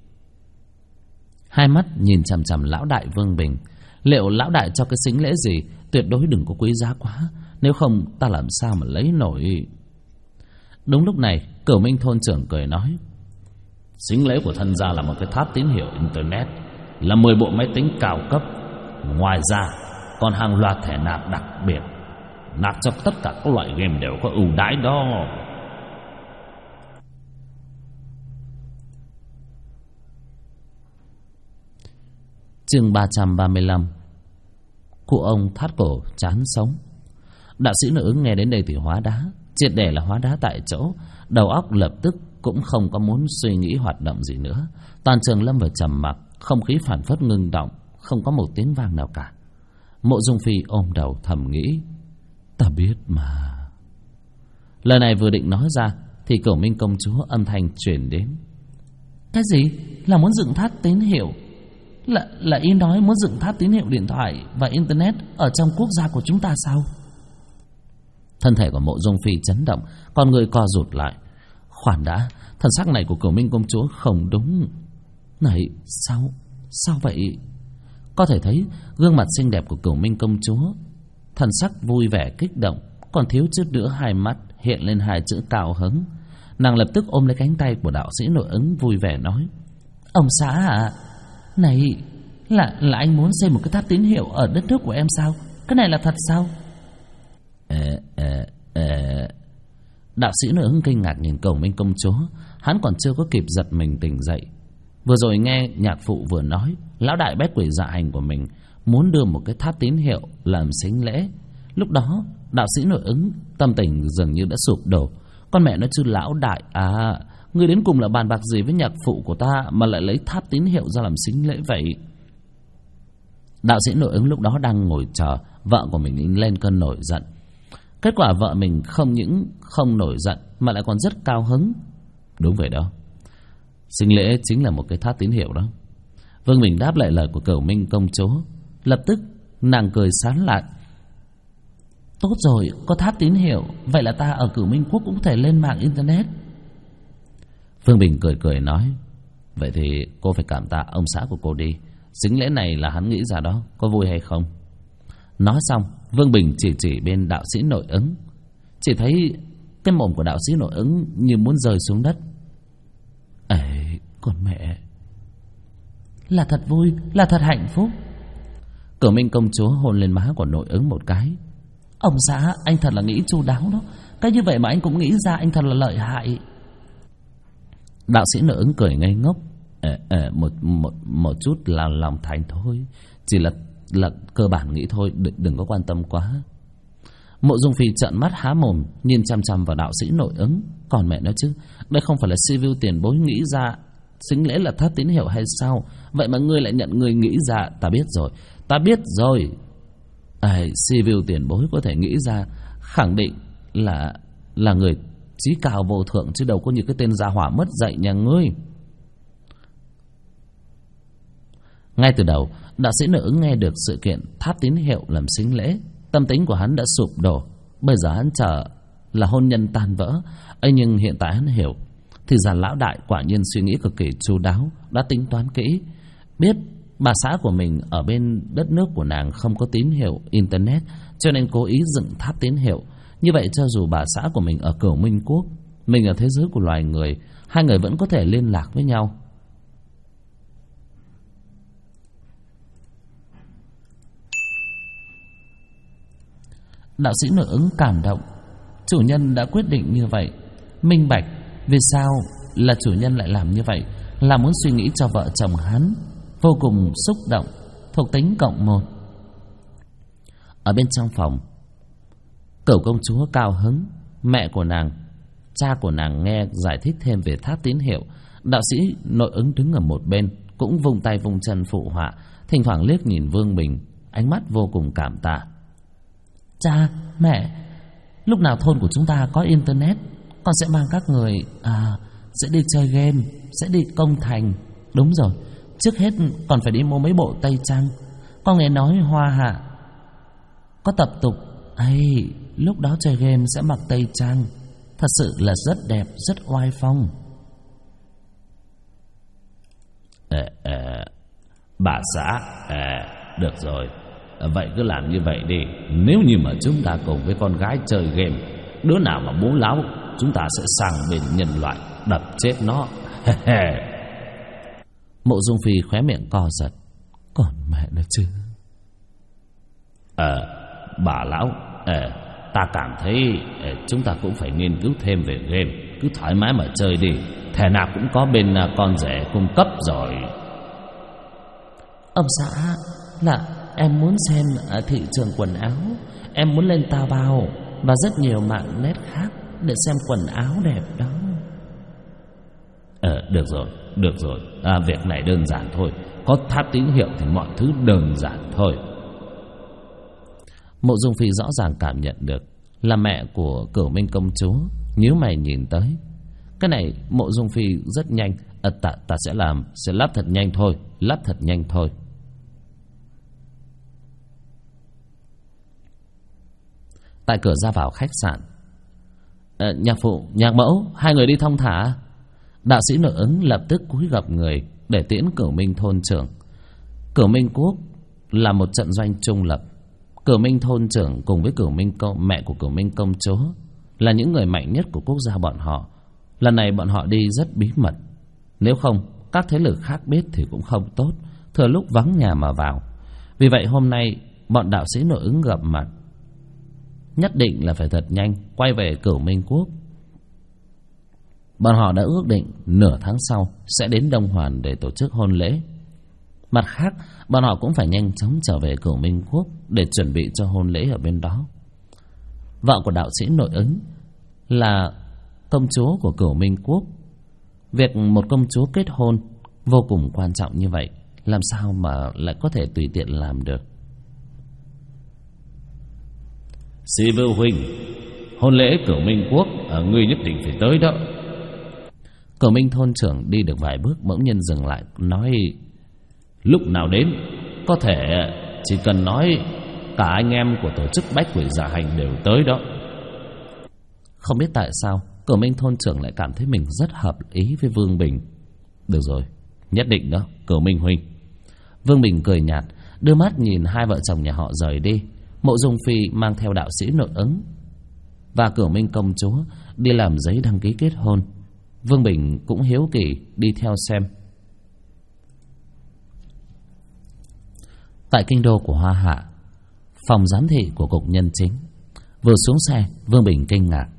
hai mắt nhìn chằm chằm lão đại Vương Bình. Liệu lão đại cho cái sính lễ gì? Tuyệt đối đừng có quý giá quá, nếu không ta làm sao mà lấy nổi. Đúng lúc này, Cửu Minh thôn trưởng cười nói, sính lễ của thân gia là một cái tháp tín hiệu internet, là 10 bộ máy tính cao cấp. Ngoài ra còn hàng loạt thẻ nạp đặc biệt, nạp cho tất cả các loại game đều có ưu đãi đó. Chương 335. Cụ ông thắt cổ chán sống. Đạo sĩ nội ứng nghe đến đây thì hóa đá, triệt để là hóa đá tại chỗ, đầu óc lập tức cũng không có muốn suy nghĩ hoạt động gì nữa. Toàn trường lâm vào trầm mặc, không khí phảng phất ngưng động, không có một tiếng vang nào cả. Mộ Dung Phi ôm đầu thầm nghĩ, ta biết mà. Lời này vừa định nói ra thì Cửu Minh công chúa âm thanh truyền đến. Cái gì? Là muốn dựng tháp tín hiệu? Là ý nói muốn dựng tháp tín hiệu điện thoại và internet ở trong quốc gia của chúng ta sao? Thân thể của Mộ Dung Phi chấn động, con người co rụt lại. Khoan đã, thần sắc này của Cửu Minh công chúa không đúng. Này, sao vậy? Có thể thấy gương mặt xinh đẹp của Cửu Minh công chúa, thần sắc vui vẻ kích động, còn thiếu chút nữa hai mắt hiện lên hai chữ cao hứng. Nàng lập tức ôm lấy cánh tay của đạo sĩ nội ứng, vui vẻ nói: "Ông xã à, này là anh muốn xây một cái tháp tín hiệu ở đất nước của em sao? Cái này là thật sao?" Đạo sĩ nội ứng kinh ngạc nhìn Cửu Minh công chúa. Hắn còn chưa có kịp giật mình tỉnh dậy, vừa rồi nghe nhạc phụ vừa nói lão đại bét quỷ dạ hành của mình muốn đưa một cái tháp tín hiệu làm sính lễ. Lúc đó đạo sĩ nội ứng tâm tình dường như đã sụp đổ. Con mẹ nó chứ lão đại à, ngươi đến cùng là bàn bạc gì với nhạc phụ của ta mà lại lấy tháp tín hiệu ra làm sính lễ vậy? Đạo sĩ nội ứng lúc đó đang ngồi chờ vợ của mình lên cơn nổi giận. Kết quả vợ mình không những không nổi giận mà lại còn rất cao hứng. Đúng vậy đó, sính lễ chính là một cái tháp tín hiệu đó. Vương Bình đáp lại lời của Cửu Minh công chúa. Lập tức nàng cười sán lạn: "Tốt rồi, có tháp tín hiệu, vậy là ta ở Cửu Minh quốc cũng có thể lên mạng internet." Vương Bình cười cười nói: "Vậy thì cô phải cảm tạ ông xã của cô đi. Sính lễ này là hắn nghĩ ra đó, có vui hay không?" Nói xong Vương Bình chỉ bên đạo sĩ nội ứng. Chỉ thấy cái mồm của đạo sĩ nội ứng như muốn rơi xuống đất. "Ấy, con mẹ, là thật vui, là thật hạnh phúc." Cửu Minh công chúa hôn lên má của nội ứng một cái. "Ông xã, anh thật là nghĩ chu đáo đó. Cái như vậy mà anh cũng nghĩ ra, anh thật là lợi hại." Đạo sĩ nội ứng cười ngây ngốc. Một chút là lòng thành thôi, chỉ là cơ bản nghĩ thôi, đừng có quan tâm quá." Mộ Dung Phi trợn mắt há mồm nhìn chằm chằm vào đạo sĩ nội ứng. Còn mẹ nó chứ, đây không phải là Sivu tiền bối nghĩ ra sính lễ là tháp tín hiệu hay sao? Vậy mà ngươi lại nhận ngươi nghĩ ra. Ta biết rồi. Sivu tiền bối có thể nghĩ ra, khẳng định là người trí cao vô thượng, chứ đâu có như cái tên gia hỏa mất dạy nhà ngươi. Ngay từ đầu, đạo sĩ nội ứng nghe được sự kiện tháp tín hiệu làm sính lễ, tâm tính của hắn đã sụp đổ. Bây giờ hắn chờ là hôn nhân tan vỡ. Nhưng hiện tại hắn hiểu, thì ra lão đại quả nhiên suy nghĩ cực kỳ chu đáo, đã tính toán kỹ, biết bà xã của mình ở bên đất nước của nàng không có tín hiệu internet, cho nên cố ý dựng tháp tín hiệu. Như vậy cho dù bà xã của mình ở Cửu Minh quốc, mình ở thế giới của loài người, hai người vẫn có thể liên lạc với nhau. Đạo sĩ nội ứng cảm động. Chủ nhân đã quyết định như vậy, minh bạch vì sao là chủ nhân lại làm như vậy, là muốn suy nghĩ cho vợ chồng hắn. Vô cùng xúc động, thuộc tính cộng 1. Ở bên trong phòng, Cửu công chúa cao hứng. Mẹ của nàng, cha của nàng nghe giải thích thêm về tháp tín hiệu. Đạo sĩ nội ứng đứng ở một bên cũng vung tay vung chân phụ họa, thỉnh thoảng liếc nhìn Vương Bình, ánh mắt vô cùng cảm tạ. "Cha, mẹ, lúc nào thôn của chúng ta có internet, con sẽ mang các người sẽ đi chơi game, sẽ đi công thành. Đúng rồi, trước hết còn phải đi mua mấy bộ tây trang. Con nghe nói Hoa Hạ có tập tục lúc đó chơi game sẽ mặc tây trang, thật sự là rất đẹp, rất oai phong." Bà xã, được rồi, vậy cứ làm như vậy đi. Nếu như mà chúng ta cùng với con gái chơi game, đứa nào mà bố láo, chúng ta sẽ sang bên nhân loại đập chết nó. Mộ Dung Phi khóe miệng co giật. Còn mẹ nó chứ. Bà lão, ta cảm thấy chúng ta cũng phải nghiên cứu thêm về game. Cứ thoải mái mà chơi đi, thẻ nào cũng có bên con rể cung cấp rồi. Ông xã, là em muốn xem ở thị trường quần áo, em muốn lên Taobao và rất nhiều mạng net khác để xem quần áo đẹp đó. Được rồi, việc này đơn giản thôi. Có tháp tín hiệu thì mọi thứ đơn giản thôi. Mộ Dung Phi rõ ràng cảm nhận được là mẹ của Cửu Minh công chúa nhíu mày nhìn tới. Cái này Mộ Dung Phi rất nhanh. Ta sẽ lắp thật nhanh thôi. Tại cửa ra vào khách sạn, nhạc phụ, nhạc mẫu, hai người đi thong thả. Đạo sĩ nội ứng lập tức cúi gập người để tiễn Cửu Minh thôn trưởng. Cửu Minh quốc là một trận doanh trung lập. Cửu Minh thôn trưởng cùng với mẹ của Cửu Minh công chúa là những người mạnh nhất của quốc gia bọn họ. Lần này bọn họ đi rất bí mật, nếu không các thế lực khác biết thì cũng không tốt, thừa lúc vắng nhà mà vào. Vì vậy hôm nay bọn đạo sĩ nội ứng gặp mặt, nhất định là phải thật nhanh quay về Cửu Minh quốc. Bọn họ đã ước định nửa tháng sau sẽ đến Đông Hoàn để tổ chức hôn lễ. Mặt khác, bọn họ cũng phải nhanh chóng trở về Cửu Minh quốc để chuẩn bị cho hôn lễ ở bên đó. Vợ của đạo sĩ nội ứng là công chúa của Cửu Minh quốc. Việc một công chúa kết hôn vô cùng quan trọng như vậy, làm sao mà lại có thể tùy tiện làm được. Si Vưu huynh, hôn lễ Cửu Minh quốc ngươi nhất định phải tới đó. Cửu Minh thôn trưởng đi được vài bước bỗng nhiên dừng lại, nói: lúc nào đến, có thể chỉ cần nói cả anh em của tổ chức Bách Quỷ Dạ Hành đều tới đó. Không biết tại sao Cửu Minh thôn trưởng lại cảm thấy mình rất hợp ý với Vương Bình. Được rồi, nhất định đó, Cửu Minh huynh. Vương Bình cười nhạt, đưa mắt nhìn hai vợ chồng nhà họ rời đi. Mộ Dung Phi mang theo đạo sĩ nội ứng và Cửu Minh công chúa đi làm giấy đăng ký kết hôn. Vương Bình cũng hiếu kỳ đi theo xem. Tại kinh đô của Hoa Hạ, phòng giám thị của cục nhân chính. Vừa xuống xe, Vương Bình kinh ngạc: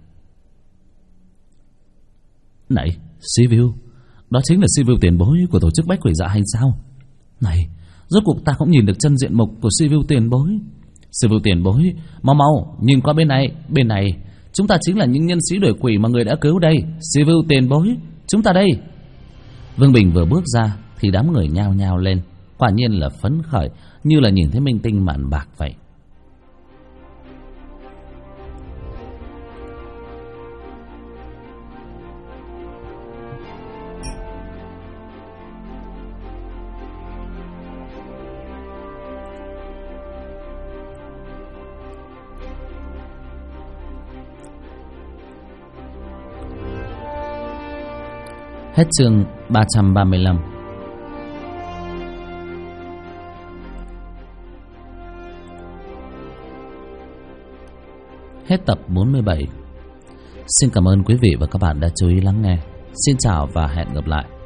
này, Sivu, đó chính là Sivu tiền bối của tổ chức Bách Quỷ Dạ Hành sao? Này, rốt cuộc ta cũng nhìn được chân diện mục của Sivu tiền bối. Sivu tiền bối, mau mau nhìn qua bên này, chúng ta chính là những nhân sĩ đuổi quỷ mà người đã cứu đây. Sivu tiền bối, chúng ta đây. Vương Bình vừa bước ra thì đám người nhao nhao lên, quả nhiên là phấn khởi, như là nhìn thấy minh tinh màn bạc vậy. Hết chương 335. Hết tập 47. Xin cảm ơn quý vị và các bạn đã chú ý lắng nghe. Xin chào và hẹn gặp lại.